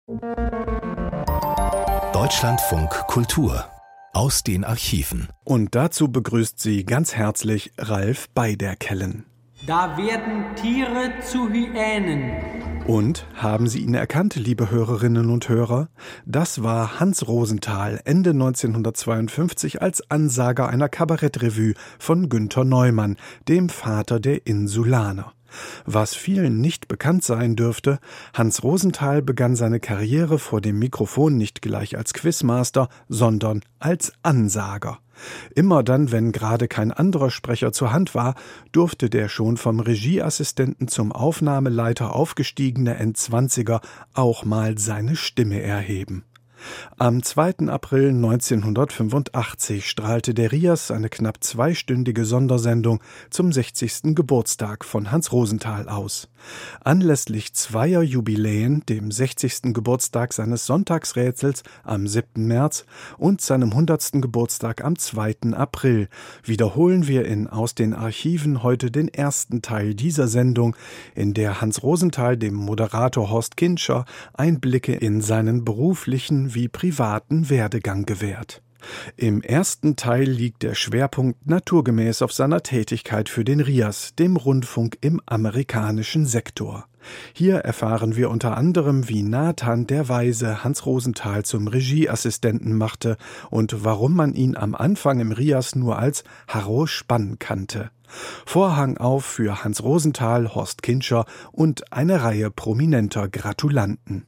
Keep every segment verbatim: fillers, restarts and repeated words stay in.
Deutschlandfunk Kultur aus den Archiven. Und dazu begrüßt sie ganz herzlich Ralf Beiderkellen. Da werden Tiere zu Hyänen. Und, haben Sie ihn erkannt, liebe Hörerinnen und Hörer? Das war Hans Rosenthal Ende neunzehnhundertzweiundfünfzig als Ansager einer Kabarettrevue von Günter Neumann, dem Vater der Insulaner. Was vielen nicht bekannt sein dürfte, Hans Rosenthal begann seine Karriere vor dem Mikrofon nicht gleich als Quizmaster, sondern als Ansager. Immer dann, wenn gerade kein anderer Sprecher zur Hand war, durfte der schon vom Regieassistenten zum Aufnahmeleiter aufgestiegene Endzwanziger auch mal seine Stimme erheben. Am zweiten April neunzehnhundertfünfundachtzig strahlte der RIAS eine knapp zweistündige Sondersendung zum sechzigsten Geburtstag von Hans Rosenthal aus. Anlässlich zweier Jubiläen, dem sechzigsten Geburtstag seines Sonntagsrätsels am siebten März und seinem hundertsten Geburtstag am zweiten April, wiederholen wir in Aus den Archiven heute den ersten Teil dieser Sendung, in der Hans Rosenthal dem Moderator Horst Kintscher Einblicke in seinen beruflichen wie privaten Werdegang gewährt. Im ersten Teil liegt der Schwerpunkt naturgemäß auf seiner Tätigkeit für den RIAS, dem Rundfunk im amerikanischen Sektor. Hier erfahren wir unter anderem, wie Nathan der Weise Hans Rosenthal zum Regieassistenten machte und warum man ihn am Anfang im RIAS nur als Harro Spann kannte. Vorhang auf für Hans Rosenthal, Horst Kintscher und eine Reihe prominenter Gratulanten.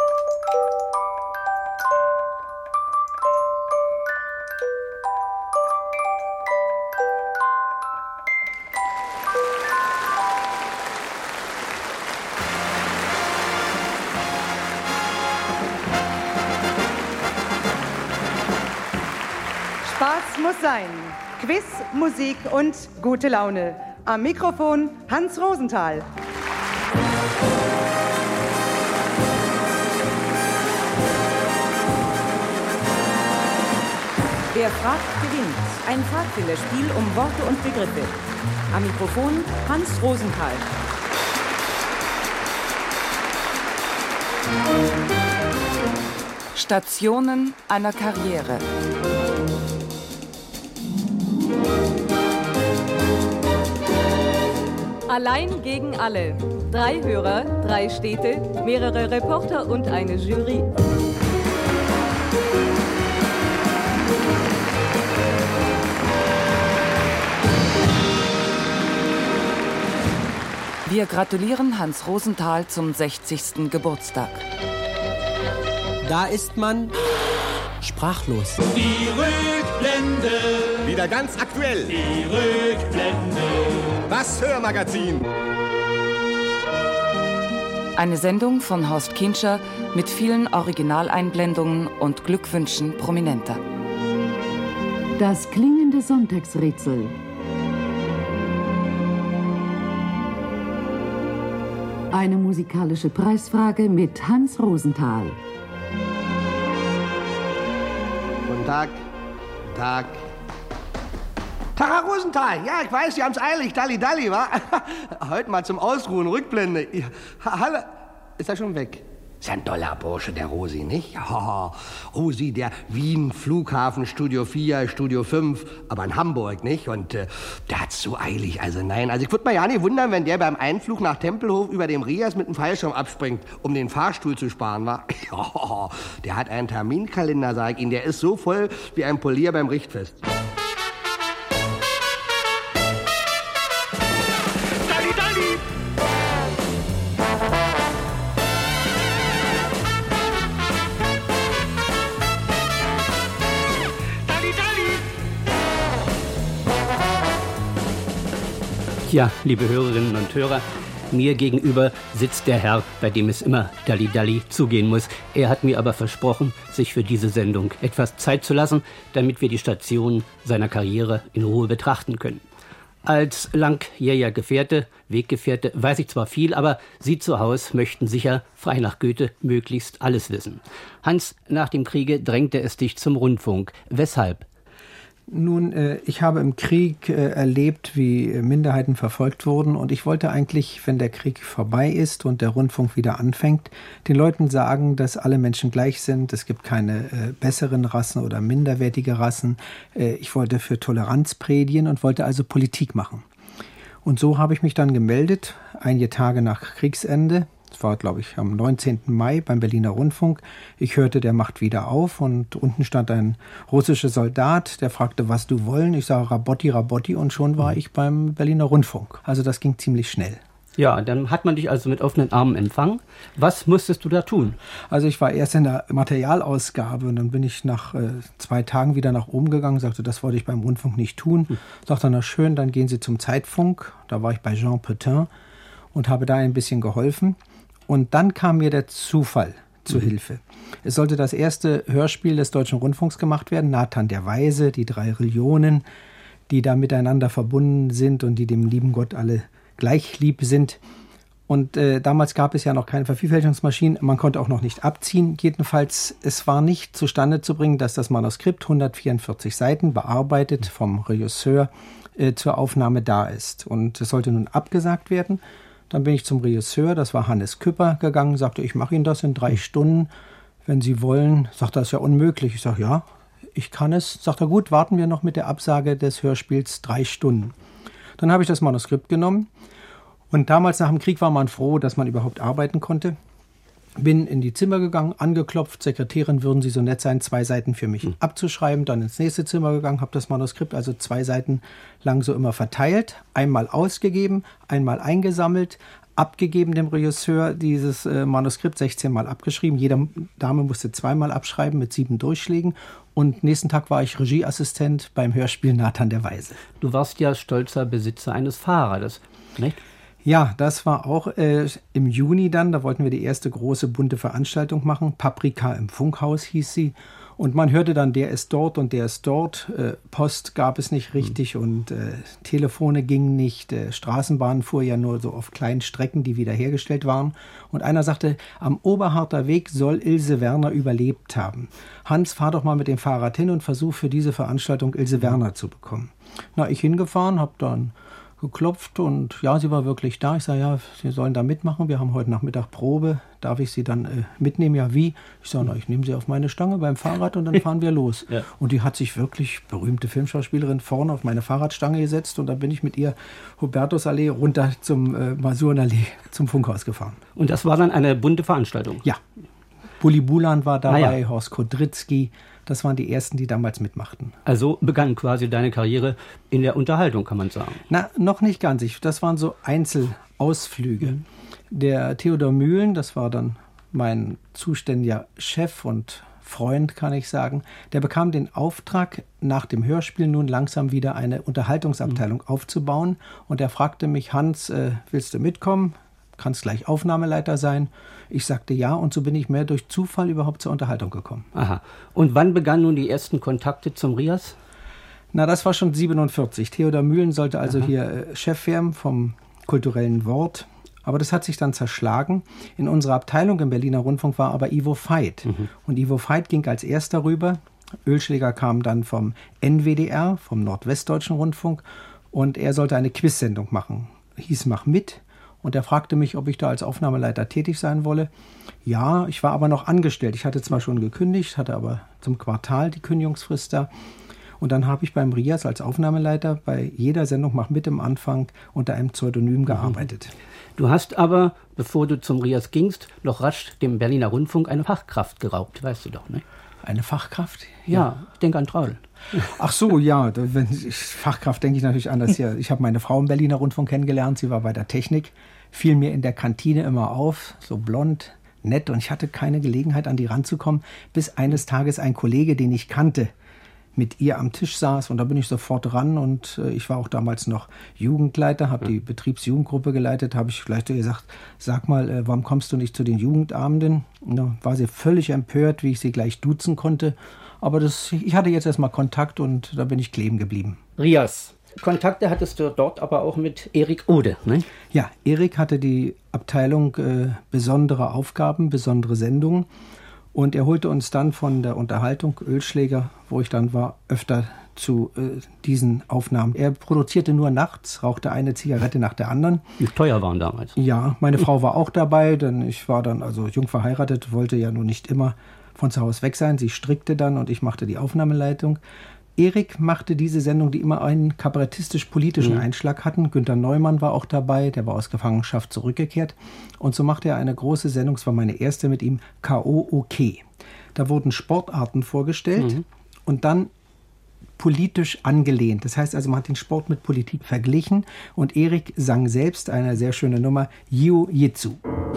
Muss sein. Quiz, Musik und gute Laune. Am Mikrofon Hans Rosenthal. Wer fragt, gewinnt. Ein Pfadfinderspiel um Worte und Begriffe. Am Mikrofon Hans Rosenthal. Stationen einer Karriere. Allein gegen alle. Drei Hörer, drei Städte, mehrere Reporter und eine Jury. Wir gratulieren Hans Rosenthal zum sechzigsten Geburtstag. Da ist man sprachlos. Die Rückblende. Wieder ganz aktuell. Die Rückblende. Das Hörmagazin. Eine Sendung von Horst Kintscher mit vielen Originaleinblendungen und Glückwünschen Prominenter. Das klingende Sonntagsrätsel. Eine musikalische Preisfrage mit Hans Rosenthal. Guten Tag. Guten Tag. Tag, Herr Rosenthal. Ja, ich weiß, Sie haben's eilig. Dalli, Dalli, wa? Heute mal zum Ausruhen, Rückblende. Ja, hallo. Ist er schon weg? Ist ja ein toller Bursche, der Rosi, nicht? Oh, Rosi, der Wien, Flughafen, Studio vier, Studio fünf, aber in Hamburg, nicht? Und äh, der hat's so eilig, also nein. Also ich würde mal ja nicht wundern, wenn der beim Einflug nach Tempelhof über dem RIAS mit dem Fallschirm abspringt, um den Fahrstuhl zu sparen, wa? Oh, der hat einen Terminkalender, sag ich Ihnen, der ist so voll wie ein Polier beim Richtfest. Ja, liebe Hörerinnen und Hörer, mir gegenüber sitzt der Herr, bei dem es immer Dalli-Dalli zugehen muss. Er hat mir aber versprochen, sich für diese Sendung etwas Zeit zu lassen, damit wir die Stationen seiner Karriere in Ruhe betrachten können. Als langjähriger Gefährte, Weggefährte, weiß ich zwar viel, aber Sie zu Hause möchten sicher, frei nach Goethe, möglichst alles wissen. Hans, nach dem Kriege drängte es dich zum Rundfunk. Weshalb? Nun, äh, ich habe im Krieg äh, erlebt, wie Minderheiten verfolgt wurden und ich wollte eigentlich, wenn der Krieg vorbei ist und der Rundfunk wieder anfängt, den Leuten sagen, dass alle Menschen gleich sind, es gibt keine äh, besseren Rassen oder minderwertige Rassen. Äh, ich wollte für Toleranz predigen und wollte also Politik machen. Und so habe ich mich dann gemeldet, einige Tage nach Kriegsende. Das war, glaube ich, am neunzehnten Mai beim Berliner Rundfunk. Ich hörte, der macht wieder auf und unten stand ein russischer Soldat, der fragte, was du wollen. Ich sage, Rabotti, Rabotti und schon war ich beim Berliner Rundfunk. Also das ging ziemlich schnell. Ja, dann hat man dich also mit offenen Armen empfangen. Was musstest du da tun? Also ich war erst in der Materialausgabe und dann bin ich nach äh, zwei Tagen wieder nach oben gegangen, sagte, das wollte ich beim Rundfunk nicht tun. Hm. Sagte, na schön, dann gehen Sie zum Zeitfunk. Da war ich bei Jean Petain und habe da ein bisschen geholfen. Und dann kam mir der Zufall zu mhm. Hilfe. Es sollte das erste Hörspiel des Deutschen Rundfunks gemacht werden, Nathan der Weise, die drei Religionen, die da miteinander verbunden sind und die dem lieben Gott alle gleich lieb sind. Und äh, damals gab es ja noch keine Vervielfältigungsmaschinen, man konnte auch noch nicht abziehen. Jedenfalls, es war nicht zustande zu bringen, dass das Manuskript, hundertvierundvierzig Seiten, bearbeitet vom Regisseur, äh, zur Aufnahme da ist. Und es sollte nun abgesagt werden. Dann bin ich zum Regisseur, das war Hannes Küpper, gegangen, sagte, ich mache Ihnen das in drei Stunden, wenn Sie wollen. Sagt er, das ist ja unmöglich. Ich sage, ja, ich kann es. Sagt er, gut, warten wir noch mit der Absage des Hörspiels drei Stunden. Dann habe ich das Manuskript genommen und damals nach dem Krieg war man froh, dass man überhaupt arbeiten konnte. Bin in die Zimmer gegangen, angeklopft, Sekretärin, würden Sie so nett sein, zwei Seiten für mich mhm. abzuschreiben, dann ins nächste Zimmer gegangen, habe das Manuskript also zwei Seiten lang so immer verteilt, einmal ausgegeben, einmal eingesammelt, abgegeben dem Regisseur, dieses äh, Manuskript sechzehn Mal abgeschrieben, jede Dame musste zweimal abschreiben mit sieben Durchschlägen und nächsten Tag war ich Regieassistent beim Hörspiel Nathan der Weise. Du warst ja stolzer Besitzer eines Fahrrades, nicht? Ja, das war auch äh, im Juni dann, da wollten wir die erste große bunte Veranstaltung machen. Paprika im Funkhaus hieß sie. Und man hörte dann, der ist dort und der ist dort. Äh, Post gab es nicht richtig mhm. und äh, Telefone gingen nicht. Äh, Straßenbahn fuhr ja nur so auf kleinen Strecken, die wiederhergestellt waren. Und einer sagte, am Oberharter Weg soll Ilse Werner überlebt haben. Hans, fahr doch mal mit dem Fahrrad hin und versuch für diese Veranstaltung Ilse mhm. Werner zu bekommen. Na, ich hingefahren, hab dann geklopft und ja, sie war wirklich da. Ich sage, ja, Sie sollen da mitmachen. Wir haben heute Nachmittag Probe. Darf ich Sie dann äh, mitnehmen? Ja, wie? Ich sage, na, ich nehme Sie auf meine Stange beim Fahrrad und dann fahren wir los. Ja. Und die hat sich wirklich, berühmte Filmschauspielerin, vorne auf meine Fahrradstange gesetzt und dann bin ich mit ihr Hubertusallee runter zum äh, Masurenallee zum Funkhaus gefahren. Und das war dann eine bunte Veranstaltung? Ja. Bulli Bulan war dabei, ah, ja. Horst Kodritzky. Das waren die ersten, die damals mitmachten. Also begann quasi deine Karriere in der Unterhaltung, kann man sagen. Na, noch nicht ganz. Ich, das waren so Einzelausflüge. Mhm. Der Theodor Mühlen, das war dann mein zuständiger Chef und Freund, kann ich sagen, der bekam den Auftrag, nach dem Hörspiel nun langsam wieder eine Unterhaltungsabteilung mhm. aufzubauen. Und er fragte mich, Hans, äh, willst du mitkommen? Kannst gleich Aufnahmeleiter sein. Ich sagte ja und so bin ich mehr durch Zufall überhaupt zur Unterhaltung gekommen. Aha. Und wann begannen nun die ersten Kontakte zum Rias? Na, das war schon siebenundvierzig. Theodor Mühlen sollte also Aha. hier äh, Chef werden vom kulturellen Wort. Aber das hat sich dann zerschlagen. In unserer Abteilung im Berliner Rundfunk war aber Ivo Veit. Mhm. Und Ivo Veit ging als erster rüber. Ölschläger kam dann vom N W D R, vom Nordwestdeutschen Rundfunk. Und er sollte eine Quizsendung machen. Hieß Mach mit. Und er fragte mich, ob ich da als Aufnahmeleiter tätig sein wolle. Ja, ich war aber noch angestellt. Ich hatte zwar schon gekündigt, hatte aber zum Quartal die Kündigungsfrist da. Und dann habe ich beim Rias als Aufnahmeleiter bei jeder Sendung Mach mit im Anfang unter einem Pseudonym gearbeitet. Du hast aber, bevor du zum Rias gingst, noch rasch dem Berliner Rundfunk eine Fachkraft geraubt, weißt du doch, ne? Eine Fachkraft? Ja, ja, ich denke an Traudl. Ach so, ja, wenn ich, Fachkraft denke ich natürlich an das hier. Ich habe meine Frau im Berliner Rundfunk kennengelernt, sie war bei der Technik, fiel mir in der Kantine immer auf, so blond, nett und ich hatte keine Gelegenheit, an die ranzukommen, bis eines Tages ein Kollege, den ich kannte, mit ihr am Tisch saß und da bin ich sofort ran und äh, ich war auch damals noch Jugendleiter, habe die Betriebsjugendgruppe geleitet, habe ich gleich gesagt, sag mal, äh, warum kommst du nicht zu den Jugendabenden? Und da war sie völlig empört, wie ich sie gleich duzen konnte, aber das, ich hatte jetzt erstmal Kontakt und da bin ich kleben geblieben. Rias, Kontakte hattest du dort aber auch mit Erik Ode, ne? Ja, Erik hatte die Abteilung äh, besondere Aufgaben, besondere Sendungen. Und er holte uns dann von der Unterhaltung Ölschläger, wo ich dann war, öfter zu äh, diesen Aufnahmen. Er produzierte nur nachts, rauchte eine Zigarette nach der anderen. Die teuer waren damals. Ja, meine Frau war auch dabei, denn ich war dann also jung verheiratet, wollte ja nun nicht immer von zu Hause weg sein. Sie strickte dann und ich machte die Aufnahmeleitung. Erik machte diese Sendung, die immer einen kabarettistisch-politischen mhm. Einschlag hatten. Günter Neumann war auch dabei, der war aus Gefangenschaft zurückgekehrt. Und so machte er eine große Sendung, es war meine erste mit ihm, K O O K. Da wurden Sportarten vorgestellt mhm. und dann politisch angelehnt. Das heißt also, man hat den Sport mit Politik verglichen und Erik sang selbst eine sehr schöne Nummer, Jiu Jitsu.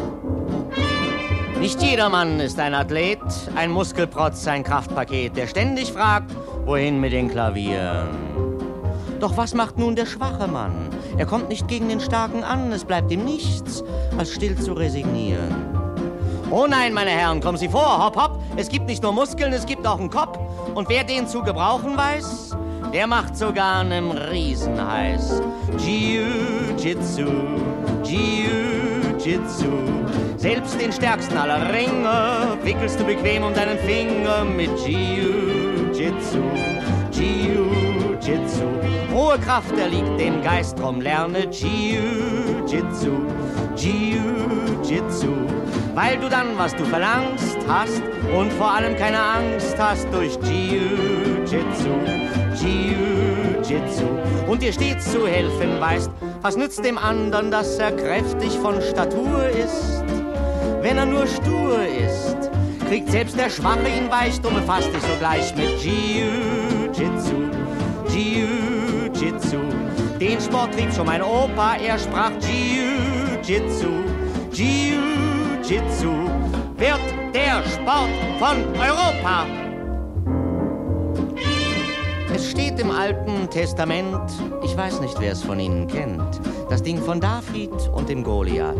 Nicht jedermann ist ein Athlet, ein Muskelprotz, ein Kraftpaket, der ständig fragt, wohin mit den Klavieren. Doch was macht nun der schwache Mann? Er kommt nicht gegen den Starken an, es bleibt ihm nichts, als still zu resignieren. Oh nein, meine Herren, kommen Sie vor, hopp, hopp, es gibt nicht nur Muskeln, es gibt auch einen Kopf. Und wer den zu gebrauchen weiß, der macht sogar einen Riesenheiß. Jiu-Jitsu, Jiu-Jitsu. Selbst den stärksten aller Ringe wickelst du bequem um deinen Finger mit Jiu-Jitsu, Jiu-Jitsu. Hohe Kraft erliegt dem Geist, drum lerne Jiu-Jitsu, Jiu-Jitsu. Weil du dann, was du verlangst, hast und vor allem keine Angst hast durch Jiu-Jitsu, Jiu-Jitsu. Und dir stets zu helfen weißt, was nützt dem anderen, dass er kräftig von Statur ist? Wenn er nur stur ist, kriegt selbst der Schwache ihn weich, du befasst dich sogleich mit Jiu-Jitsu, Jiu-Jitsu. Den Sport trieb schon mein Opa, er sprach Jiu-Jitsu, Jiu-Jitsu wird der Sport von Europa. Es steht im Alten Testament, ich weiß nicht, wer es von Ihnen kennt, das Ding von David und dem Goliath.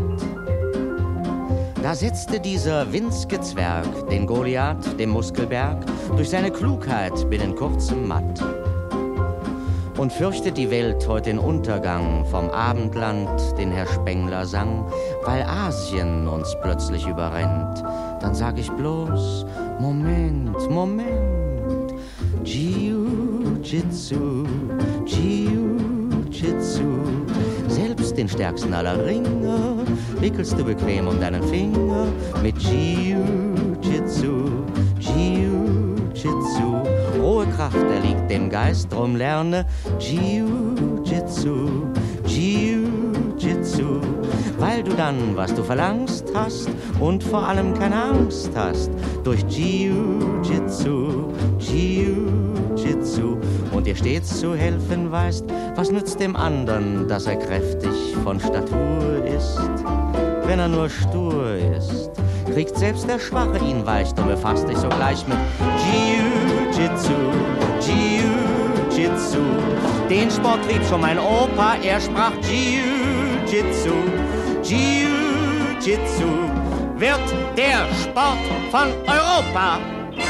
Da setzte dieser winzige Zwerg den Goliath, dem Muskelberg, durch seine Klugheit binnen kurzem matt. Und fürchtet die Welt heute den Untergang vom Abendland, den Herr Spengler sang, weil Asien uns plötzlich überrennt. Dann sag ich bloß, Moment, Moment, Jiu-Jitsu, Jiu-Jitsu. Selbst den stärksten aller Ringe wickelst du bequem um deinen Finger mit Jiu-Jitsu, Jiu-Jitsu. Hohe Kraft erliegt dem Geist, drum lerne Jiu-Jitsu, Jiu-Jitsu. Weil du dann, was du verlangst, hast und vor allem keine Angst hast durch Jiu-Jitsu, Jiu-Jitsu. Und dir stets zu helfen weißt, was nützt dem anderen, dass er kräftig von Statur ist? Wenn er nur stur ist, kriegt selbst der Schwache ihn weich, und befasst dich sogleich mit Jiu-Jitsu, Jiu-Jitsu. Den Sport trieb schon mein Opa, er sprach Jiu-Jitsu, Jiu-Jitsu wird der Sport von Europa.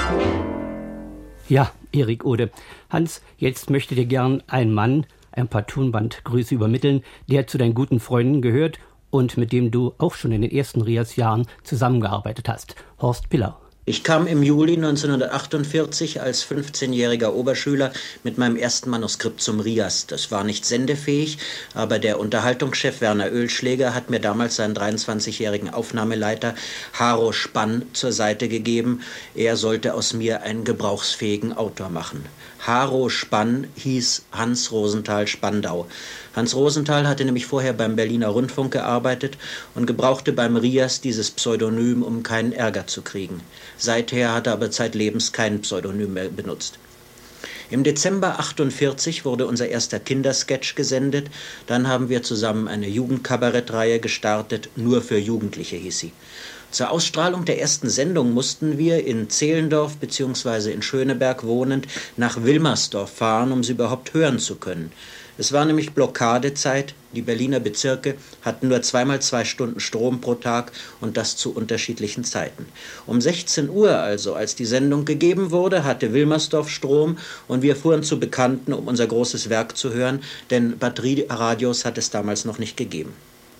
Ja, Erik Ode. Hans, jetzt möchte dir gern ein Mann ein paar Tonbandgrüße übermitteln, der zu deinen guten Freunden gehört und mit dem du auch schon in den ersten Rias-Jahren zusammengearbeitet hast. Horst Pillau. Ich kam im Juli neunzehnhundertachtundvierzig als fünfzehnjähriger Oberschüler mit meinem ersten Manuskript zum Rias. Das war nicht sendefähig, aber der Unterhaltungschef Werner Oehlschläger hat mir damals seinen dreiundzwanzigjährigen Aufnahmeleiter Haro Spann zur Seite gegeben. Er sollte aus mir einen gebrauchsfähigen Autor machen. Haro Spann hieß Hans Rosenthal Spandau. Hans Rosenthal hatte nämlich vorher beim Berliner Rundfunk gearbeitet und gebrauchte beim Rias dieses Pseudonym, um keinen Ärger zu kriegen. Seither hat er aber zeitlebens kein Pseudonym mehr benutzt. Im Dezember achtundvierzig wurde unser erster Kindersketch gesendet. Dann haben wir zusammen eine Jugendkabarettreihe gestartet, nur für Jugendliche hieß sie. Zur Ausstrahlung der ersten Sendung mussten wir in Zehlendorf bzw. in Schöneberg wohnend nach Wilmersdorf fahren, um sie überhaupt hören zu können. Es war nämlich Blockadezeit, die Berliner Bezirke hatten nur zweimal zwei Stunden Strom pro Tag und das zu unterschiedlichen Zeiten. Um sechzehn Uhr also, als die Sendung gegeben wurde, hatte Wilmersdorf Strom und wir fuhren zu Bekannten, um unser großes Werk zu hören, denn Batterieradios hat es damals noch nicht gegeben.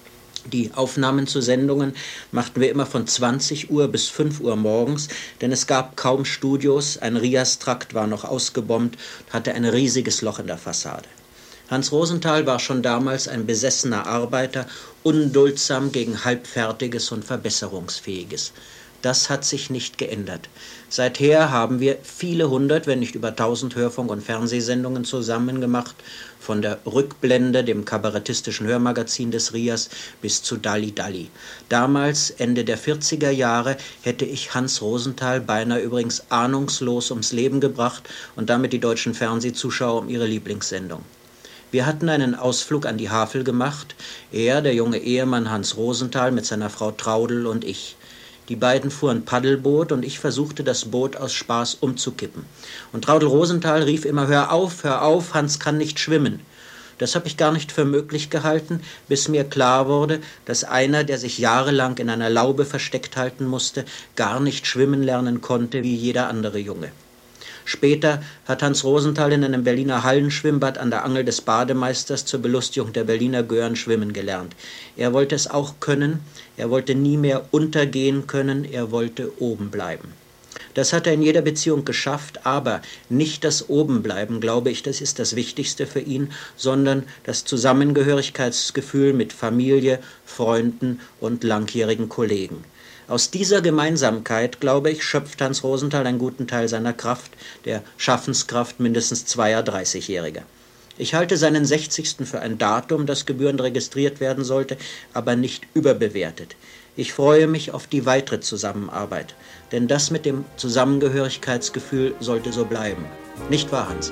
Die Aufnahmen zu Sendungen machten wir immer von zwanzig Uhr bis fünf Uhr morgens, denn es gab kaum Studios, ein Rias-Trakt war noch ausgebombt und hatte ein riesiges Loch in der Fassade. Hans Rosenthal war schon damals ein besessener Arbeiter, unduldsam gegen Halbfertiges und Verbesserungsfähiges. Das hat sich nicht geändert. Seither haben wir viele hundert, wenn nicht über tausend Hörfunk- und Fernsehsendungen zusammen gemacht, von der Rückblende, dem kabarettistischen Hörmagazin des Rias, bis zu Dalli Dalli. Damals, Ende der vierziger Jahre, hätte ich Hans Rosenthal beinahe übrigens ahnungslos ums Leben gebracht und damit die deutschen Fernsehzuschauer um ihre Lieblingssendung. Wir hatten einen Ausflug an die Havel gemacht, er, der junge Ehemann Hans Rosenthal mit seiner Frau Traudl und ich. Die beiden fuhren Paddelboot und ich versuchte, das Boot aus Spaß umzukippen. Und Traudl Rosenthal rief immer, hör auf, hör auf, Hans kann nicht schwimmen. Das habe ich gar nicht für möglich gehalten, bis mir klar wurde, dass einer, der sich jahrelang in einer Laube versteckt halten musste, gar nicht schwimmen lernen konnte wie jeder andere Junge. Später hat Hans Rosenthal in einem Berliner Hallenschwimmbad an der Angel des Bademeisters zur Belustigung der Berliner Gören schwimmen gelernt. Er wollte es auch können, er wollte nie mehr untergehen können, er wollte oben bleiben. Das hat er in jeder Beziehung geschafft, aber nicht das Obenbleiben, glaube ich, das ist das Wichtigste für ihn, sondern das Zusammengehörigkeitsgefühl mit Familie, Freunden und langjährigen Kollegen. Aus dieser Gemeinsamkeit, glaube ich, schöpft Hans Rosenthal einen guten Teil seiner Kraft, der Schaffenskraft mindestens zweier dreißigjähriger. Ich halte seinen sechzigsten für ein Datum, das gebührend registriert werden sollte, aber nicht überbewertet. Ich freue mich auf die weitere Zusammenarbeit, denn das mit dem Zusammengehörigkeitsgefühl sollte so bleiben. Nicht wahr, Hans?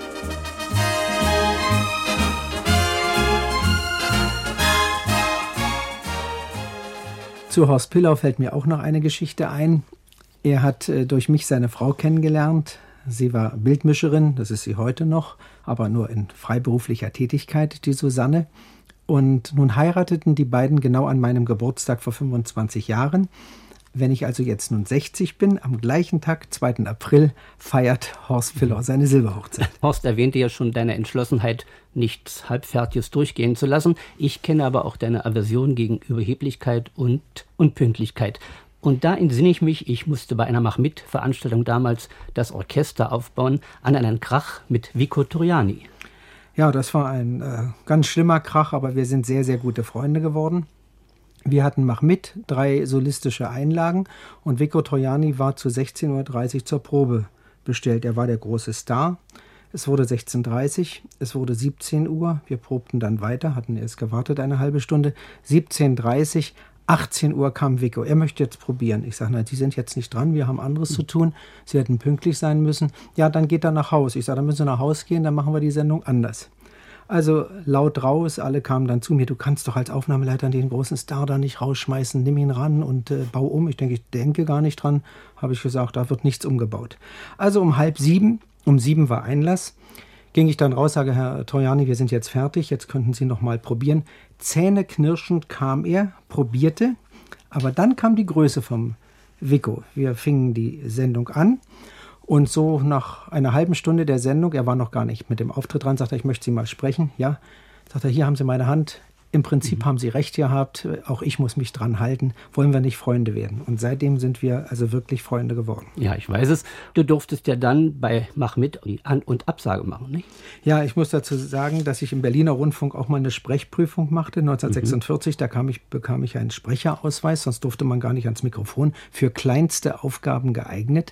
Zu Horst Pillau fällt mir auch noch eine Geschichte ein. Er hat äh, durch mich seine Frau kennengelernt. Sie war Bildmischerin, das ist sie heute noch, aber nur in freiberuflicher Tätigkeit, die Susanne. Und nun heirateten die beiden genau an meinem Geburtstag vor fünfundzwanzig Jahren. Wenn ich also jetzt nun sechzig bin, am gleichen Tag, zweiten April, feiert Horst Pillau seine Silberhochzeit. Horst erwähnte ja schon deine Entschlossenheit, nichts Halbfertiges durchgehen zu lassen. Ich kenne aber auch deine Aversion gegen Überheblichkeit und Unpünktlichkeit. Und da entsinne ich mich, ich musste bei einer Mach-Mit-Veranstaltung damals das Orchester aufbauen, an einen Krach mit Vico Torriani. Ja, das war ein äh, ganz schlimmer Krach, aber wir sind sehr, sehr gute Freunde geworden. Wir hatten Mach mit, drei solistische Einlagen und Vico Torriani war zu sechzehn Uhr dreißig zur Probe bestellt. Er war der große Star. Es wurde sechzehn Uhr dreißig, es wurde siebzehn Uhr. Wir probten dann weiter, hatten erst gewartet eine halbe Stunde. siebzehn Uhr dreißig, achtzehn Uhr kam Vico. Er möchte jetzt probieren. Ich sage, na, Sie sind jetzt nicht dran, wir haben anderes zu tun. Sie hätten pünktlich sein müssen. Ja, dann geht er nach Haus. Ich sage, dann müssen Sie nach Haus gehen, dann machen wir die Sendung anders. Also laut raus, alle kamen dann zu mir, du kannst doch als Aufnahmeleiter den großen Star da nicht rausschmeißen, nimm ihn ran und äh, bau um. Ich denke, ich denke gar nicht dran, habe ich gesagt, da wird nichts umgebaut. Also um halb sieben, um sieben war Einlass, ging ich dann raus, sage, Herr Torriani, wir sind jetzt fertig, jetzt könnten Sie noch mal probieren. Zähneknirschend kam er, probierte, aber dann kam die Größe vom Vico. Wir fingen die Sendung an. Und so nach einer halben Stunde der Sendung, er war noch gar nicht mit dem Auftritt dran, sagte er, ich möchte Sie mal sprechen. Ja, sagt er, hier haben Sie meine Hand. Im Prinzip mhm. haben Sie recht gehabt, auch ich muss mich dran halten. Wollen wir nicht Freunde werden? Und seitdem sind wir also wirklich Freunde geworden. Ja, ich weiß es. Du durftest ja dann bei Mach mit die An- und Absage machen, nicht? Ja, ich muss dazu sagen, dass ich im Berliner Rundfunk auch mal eine Sprechprüfung machte, neunzehnhundertsechsundvierzig. Mhm. Da kam ich, bekam ich einen Sprecherausweis, sonst durfte man gar nicht ans Mikrofon, für kleinste Aufgaben geeignet.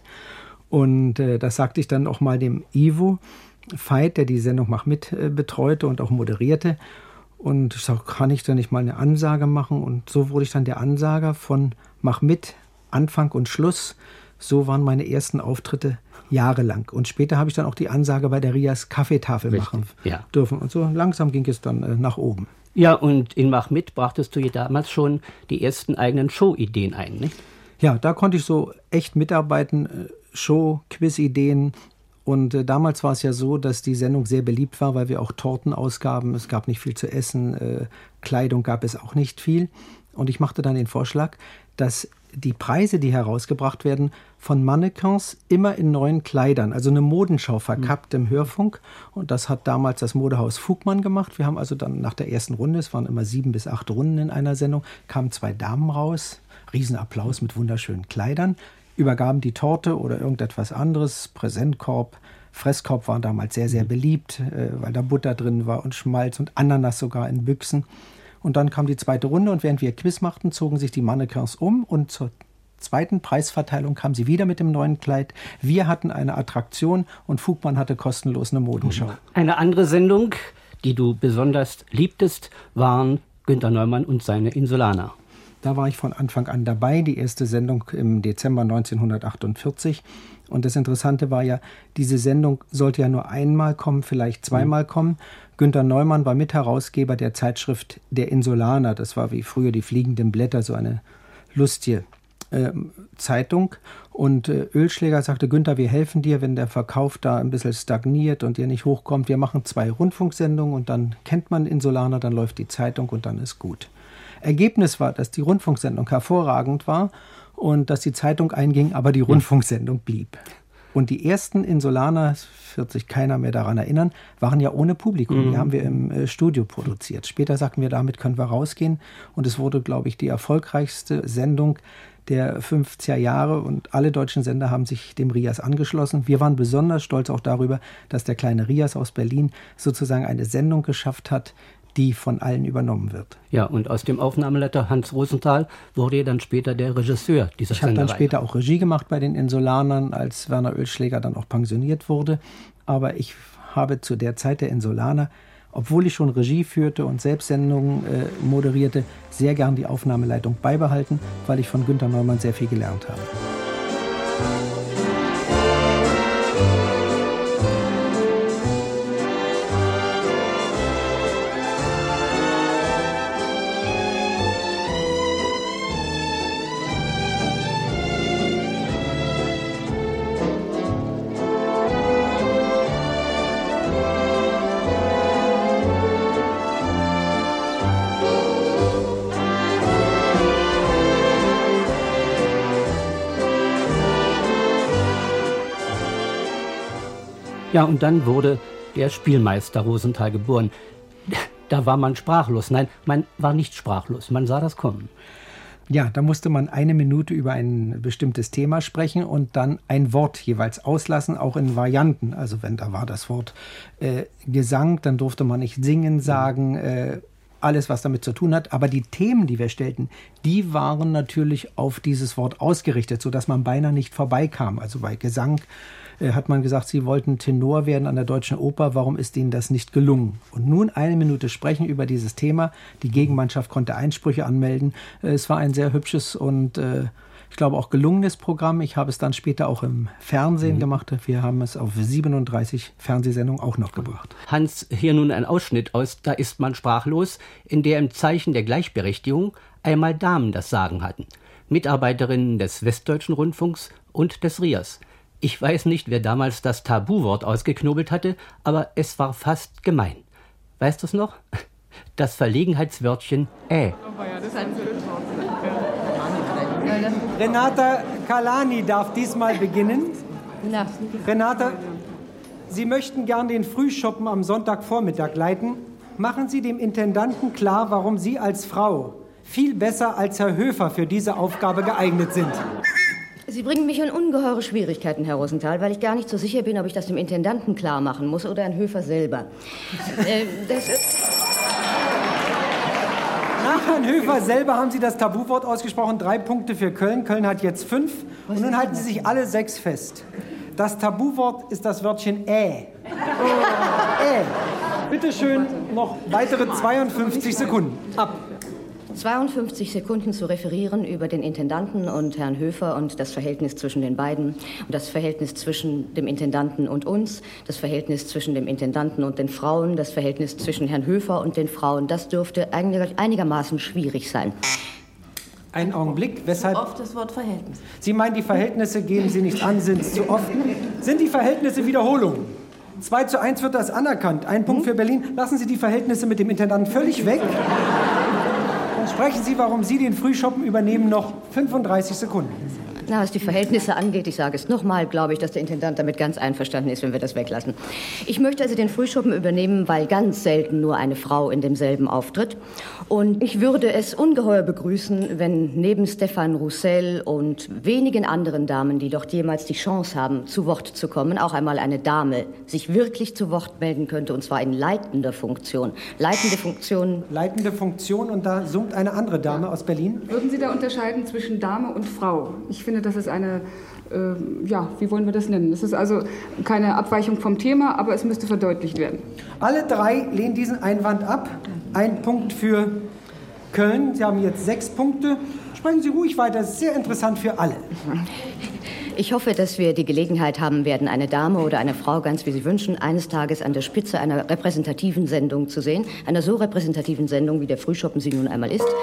Und äh, das sagte ich dann auch mal dem Ivo Veit, der die Sendung Mach mit äh, betreute und auch moderierte. Und ich sage, kann ich da nicht mal eine Ansage machen? Und so wurde ich dann der Ansager von Mach mit, Anfang und Schluss. So waren meine ersten Auftritte jahrelang. Und später habe ich dann auch die Ansage bei der Rias Kaffeetafel Richtig, machen ja. dürfen. Und so langsam ging es dann äh, nach oben. Ja, und in Mach mit brachtest du ja damals schon die ersten eigenen Show-Ideen ein, nicht? Ja, da konnte ich so echt mitarbeiten. Äh, Show, Quiz-Ideen. Und äh, damals war es ja so, dass die Sendung sehr beliebt war, weil wir auch Torten ausgaben. Es gab nicht viel zu essen, äh, Kleidung gab es auch nicht viel. Und ich machte dann den Vorschlag, dass die Preise, die herausgebracht werden, von Mannequins immer in neuen Kleidern, also eine Modenschau verkappt im Hörfunk. Und das hat damals das Modehaus Fugmann gemacht. Wir haben also dann nach der ersten Runde, es waren immer sieben bis acht Runden in einer Sendung, kamen zwei Damen raus, Riesenapplaus mit wunderschönen Kleidern, übergaben die Torte oder irgendetwas anderes, Präsentkorb. Fresskorb war damals sehr, sehr beliebt, weil da Butter drin war und Schmalz und Ananas sogar in Büchsen. Und dann kam die zweite Runde und während wir Quiz machten, zogen sich die Mannequins um und zur zweiten Preisverteilung kam sie wieder mit dem neuen Kleid. Wir hatten eine Attraktion und Fugmann hatte kostenlos eine Modenschau. Eine andere Sendung, die du besonders liebtest, waren Günter Neumann und seine Insulaner. Da war ich von Anfang an dabei, die erste Sendung im Dezember neunzehnhundertachtundvierzig. Und das Interessante war ja, diese Sendung sollte ja nur einmal kommen, vielleicht zweimal kommen. Günter Neumann war Mitherausgeber der Zeitschrift Der Insulaner. Das war wie früher die Fliegenden Blätter, so eine lustige äh, Zeitung. Und äh, Oehlschläger sagte, Günter, wir helfen dir, wenn der Verkauf da ein bisschen stagniert und ihr nicht hochkommt. Wir machen zwei Rundfunksendungen und dann kennt man Insulaner, dann läuft die Zeitung und dann ist gut. Ergebnis war, dass die Rundfunksendung hervorragend war und dass die Zeitung einging, aber die Rundfunksendung blieb. Und die ersten Insulaner, es wird sich keiner mehr daran erinnern, waren ja ohne Publikum. Mhm. Die haben wir im äh, Studio produziert. Später sagten wir, damit können wir rausgehen. Und es wurde, glaube ich, die erfolgreichste Sendung der fünfziger Jahre. Und alle deutschen Sender haben sich dem Rias angeschlossen. Wir waren besonders stolz auch darüber, dass der kleine Rias aus Berlin sozusagen eine Sendung geschafft hat, die von allen übernommen wird. Ja, und aus dem Aufnahmeleiter Hans Rosenthal wurde ja dann später der Regisseur dieser Ich habe dann Senderei. später auch Regie gemacht bei den Insulanern, als Werner Oehlschläger dann auch pensioniert wurde. Aber ich habe zu der Zeit der Insulaner, obwohl ich schon Regie führte und selbst Sendungen äh, moderierte, sehr gern die Aufnahmeleitung beibehalten, weil ich von Günter Neumann sehr viel gelernt habe. Ja, und dann wurde der Spielmeister Rosenthal geboren. Da war man sprachlos. Nein, man war nicht sprachlos. Man sah das kommen. Ja, da musste man eine Minute über ein bestimmtes Thema sprechen und dann ein Wort jeweils auslassen, auch in Varianten. Also wenn da war das Wort äh, Gesang, dann durfte man nicht singen sagen, äh, alles, was damit zu tun hat. Aber die Themen, die wir stellten, die waren natürlich auf dieses Wort ausgerichtet, sodass man beinahe nicht vorbeikam. Also bei Gesang äh, hat man gesagt, sie wollten Tenor werden an der Deutschen Oper. Warum ist ihnen das nicht gelungen? Und nun eine Minute sprechen über dieses Thema. Die Gegenmannschaft konnte Einsprüche anmelden. Äh, es war ein sehr hübsches und äh, ich glaube auch gelungenes Programm. Ich habe es dann später auch im Fernsehen mhm. gemacht. Wir haben es auf siebenunddreißig Fernsehsendungen auch noch gebracht. Hans, hier nun ein Ausschnitt aus Da ist man sprachlos, in der im Zeichen der Gleichberechtigung einmal Damen das Sagen hatten. Mitarbeiterinnen des Westdeutschen Rundfunks und des Rias. Ich weiß nicht, wer damals das Tabuwort ausgeknobelt hatte, aber es war fast gemein. Weißt du es noch? Das Verlegenheitswörtchen Äh. Renata Kalani darf diesmal beginnen. Na. Renata, Sie möchten gern den Frühschuppen am Sonntagvormittag leiten. Machen Sie dem Intendanten klar, warum Sie als Frau viel besser als Herr Höfer für diese Aufgabe geeignet sind. Sie bringen mich in ungeheure Schwierigkeiten, Herr Rosenthal, weil ich gar nicht so sicher bin, ob ich das dem Intendanten klar machen muss oder Herrn Höfer selber. äh, das Nach Herrn Höfer selber haben Sie das Tabuwort ausgesprochen. Drei Punkte für Köln. Köln hat jetzt fünf. Und nun halten Sie sich alle sechs fest. Das Tabuwort ist das Wörtchen Äh. Äh. Bitte schön, noch weitere zweiundfünfzig Sekunden. Ab. zweiundfünfzig Sekunden zu referieren über den Intendanten und Herrn Höfer und das Verhältnis zwischen den beiden und das Verhältnis zwischen dem Intendanten und uns, das Verhältnis zwischen dem Intendanten und den Frauen, das Verhältnis zwischen Herrn Höfer und den Frauen. Das dürfte einigermaßen schwierig sein. Einen Augenblick, weshalb... Zu oft das Wort Verhältnis. Sie meinen, die Verhältnisse geben Sie nicht an, sind es zu oft? Sind die Verhältnisse Wiederholungen? zwei zu eins wird das anerkannt. Ein Punkt für Berlin. Lassen Sie die Verhältnisse mit dem Intendanten völlig weg. Dann sprechen Sie, warum Sie den Frühschoppen übernehmen, noch fünfunddreißig Sekunden. Na, was die Verhältnisse angeht, ich sage es nochmal, glaube ich, dass der Intendant damit ganz einverstanden ist, wenn wir das weglassen. Ich möchte also den Frühschoppen übernehmen, weil ganz selten nur eine Frau in demselben auftritt. Und ich würde es ungeheuer begrüßen, wenn neben Stéphane Roussel und wenigen anderen Damen, die doch jemals die Chance haben, zu Wort zu kommen, auch einmal eine Dame sich wirklich zu Wort melden könnte, und zwar in leitender Funktion. Leitende Funktion. Leitende Funktion, und da summt eine andere Dame aus Berlin. Würden Sie da unterscheiden zwischen Dame und Frau? Ich finde, das ist eine, äh, ja, wie wollen wir das nennen? Das ist also keine Abweichung vom Thema, aber es müsste verdeutlicht werden. Alle drei lehnen diesen Einwand ab. Ein Punkt für Köln. Sie haben jetzt sechs Punkte. Sprechen Sie ruhig weiter, das ist sehr interessant für alle. Ich hoffe, dass wir die Gelegenheit haben werden, eine Dame oder eine Frau, ganz wie Sie wünschen, eines Tages an der Spitze einer repräsentativen Sendung zu sehen. Einer so repräsentativen Sendung, wie der Frühschoppen sie nun einmal ist.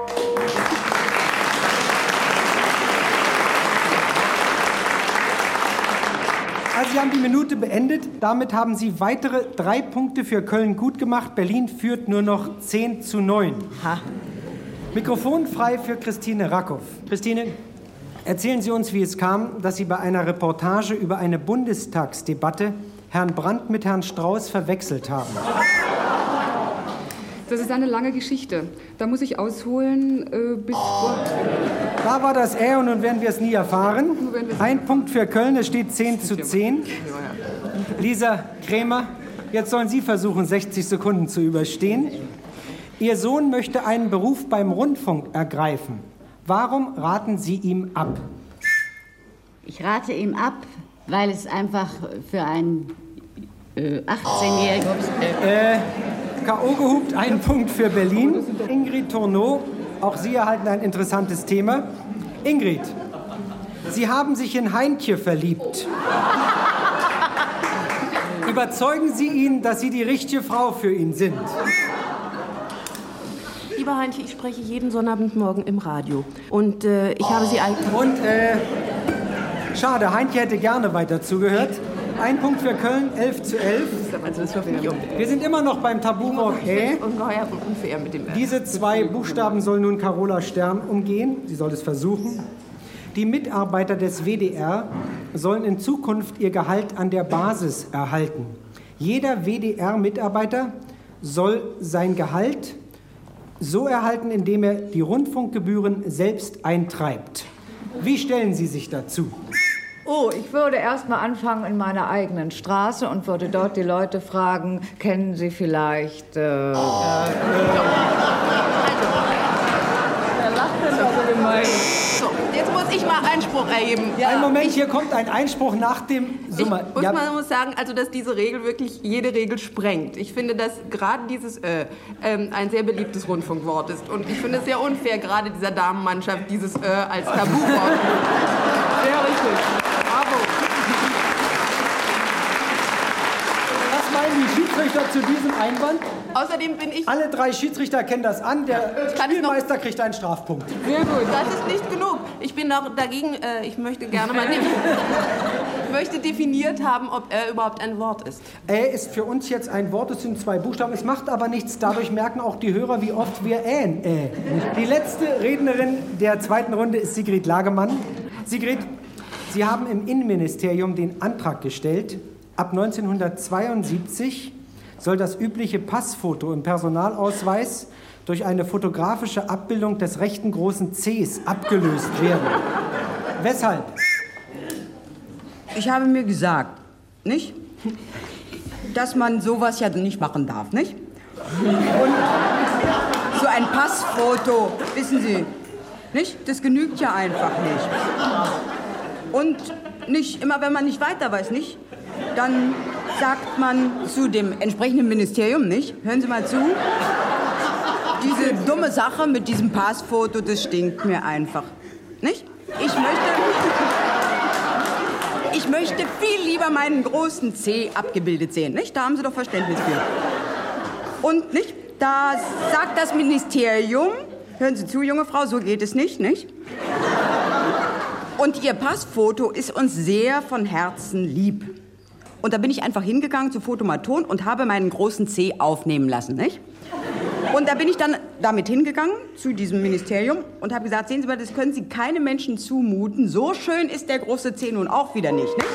Also Sie haben die Minute beendet. Damit haben Sie weitere drei Punkte für Köln gut gemacht. Berlin führt nur noch zehn zu neun. Ha. Mikrofon frei für Christine Rakow. Christine, erzählen Sie uns, wie es kam, dass Sie bei einer Reportage über eine Bundestagsdebatte Herrn Brandt mit Herrn Strauß verwechselt haben. Das ist eine lange Geschichte. Da muss ich ausholen äh, bis... Oh. Da war das Ä und nun werden wir es nie erfahren. Ein Punkt für Köln, es steht zehn zu zehn. Lisa Krämer, jetzt sollen Sie versuchen, sechzig Sekunden zu überstehen. Ihr Sohn möchte einen Beruf beim Rundfunk ergreifen. Warum raten Sie ihm ab? Ich rate ihm ab, weil es einfach für einen äh, achtzehnjährigen... Äh, K O gehupt, ein Punkt für Berlin. Ingrid Tourneau, auch Sie erhalten ein interessantes Thema. Ingrid, Sie haben sich in Heintje verliebt. Überzeugen Sie ihn, dass Sie die richtige Frau für ihn sind. Lieber Heintje, ich spreche jeden Sonnabendmorgen im Radio. Und äh, ich habe Sie eigentlich... Und, äh, schade, Heintje hätte gerne weiter zugehört. Ein Punkt für Köln, elf zu elf. Wir sind immer noch beim Tabuwort Ä. Ungeheuer und unfair mit dem Ä. Diese zwei Buchstaben soll nun Carola Stern umgehen. Sie soll es versuchen. Die Mitarbeiter des W D R sollen in Zukunft ihr Gehalt an der Basis erhalten. Jeder W D R-Mitarbeiter soll sein Gehalt so erhalten, indem er die Rundfunkgebühren selbst eintreibt. Wie stellen Sie sich dazu? Oh, ich würde erst mal anfangen in meiner eigenen Straße und würde dort die Leute fragen, kennen Sie vielleicht... Äh, oh. äh, äh, Wer lacht denn da so gemein? So, jetzt muss ich mal Einspruch erheben. Ja, ein Moment, hier kommt ein Einspruch nach dem Sommer. Ich, ja. Man muss sagen, also, dass diese Regel wirklich jede Regel sprengt. Ich finde, dass gerade dieses äh, ähm, ein sehr beliebtes Rundfunkwort ist. Und ich finde es sehr unfair, gerade dieser Damenmannschaft dieses äh, als Tabuwort. Sehr richtig. Bravo. Was meinen die Schiedsrichter zu diesem Einwand? Außerdem bin ich... Alle drei Schiedsrichter kennen das an. Der Spielmeister noch... kriegt einen Strafpunkt. Sehr gut. Das ist nicht genug. Ich bin auch dagegen, äh, ich möchte gerne mal... ich möchte definiert haben, ob er überhaupt ein Wort ist. Ä ist für uns jetzt ein Wort, es sind zwei Buchstaben. Es macht aber nichts. Dadurch merken auch die Hörer, wie oft wir ähen. Äh. Die letzte Rednerin der zweiten Runde ist Sigrid Lagemann. Sigrid, Sie haben im Innenministerium den Antrag gestellt, ab neunzehnhundertzweiundsiebzig soll das übliche Passfoto im Personalausweis durch eine fotografische Abbildung des rechten großen Cs abgelöst werden. Weshalb? Ich habe mir gesagt, nicht? Dass man sowas ja nicht machen darf, nicht? Und so ein Passfoto, wissen Sie, nicht? Das genügt ja einfach nicht. Und nicht immer, wenn man nicht weiter weiß, nicht? Dann sagt man zu dem entsprechenden Ministerium, nicht? Hören Sie mal zu. Diese dumme Sache mit diesem Passfoto, das stinkt mir einfach. Nicht? Ich möchte... Ich möchte viel lieber meinen großen C abgebildet sehen, nicht? Da haben Sie doch Verständnis für. Und, nicht? Da sagt das Ministerium... Hören Sie zu, junge Frau, so geht es nicht, nicht? Und Ihr Passfoto ist uns sehr von Herzen lieb. Und da bin ich einfach hingegangen zu Fotomaton und habe meinen großen C aufnehmen lassen, nicht? Und da bin ich dann damit hingegangen, zu diesem Ministerium, und habe gesagt, sehen Sie mal, das können Sie keinem Menschen zumuten. So schön ist der große C nun auch wieder nicht, nicht?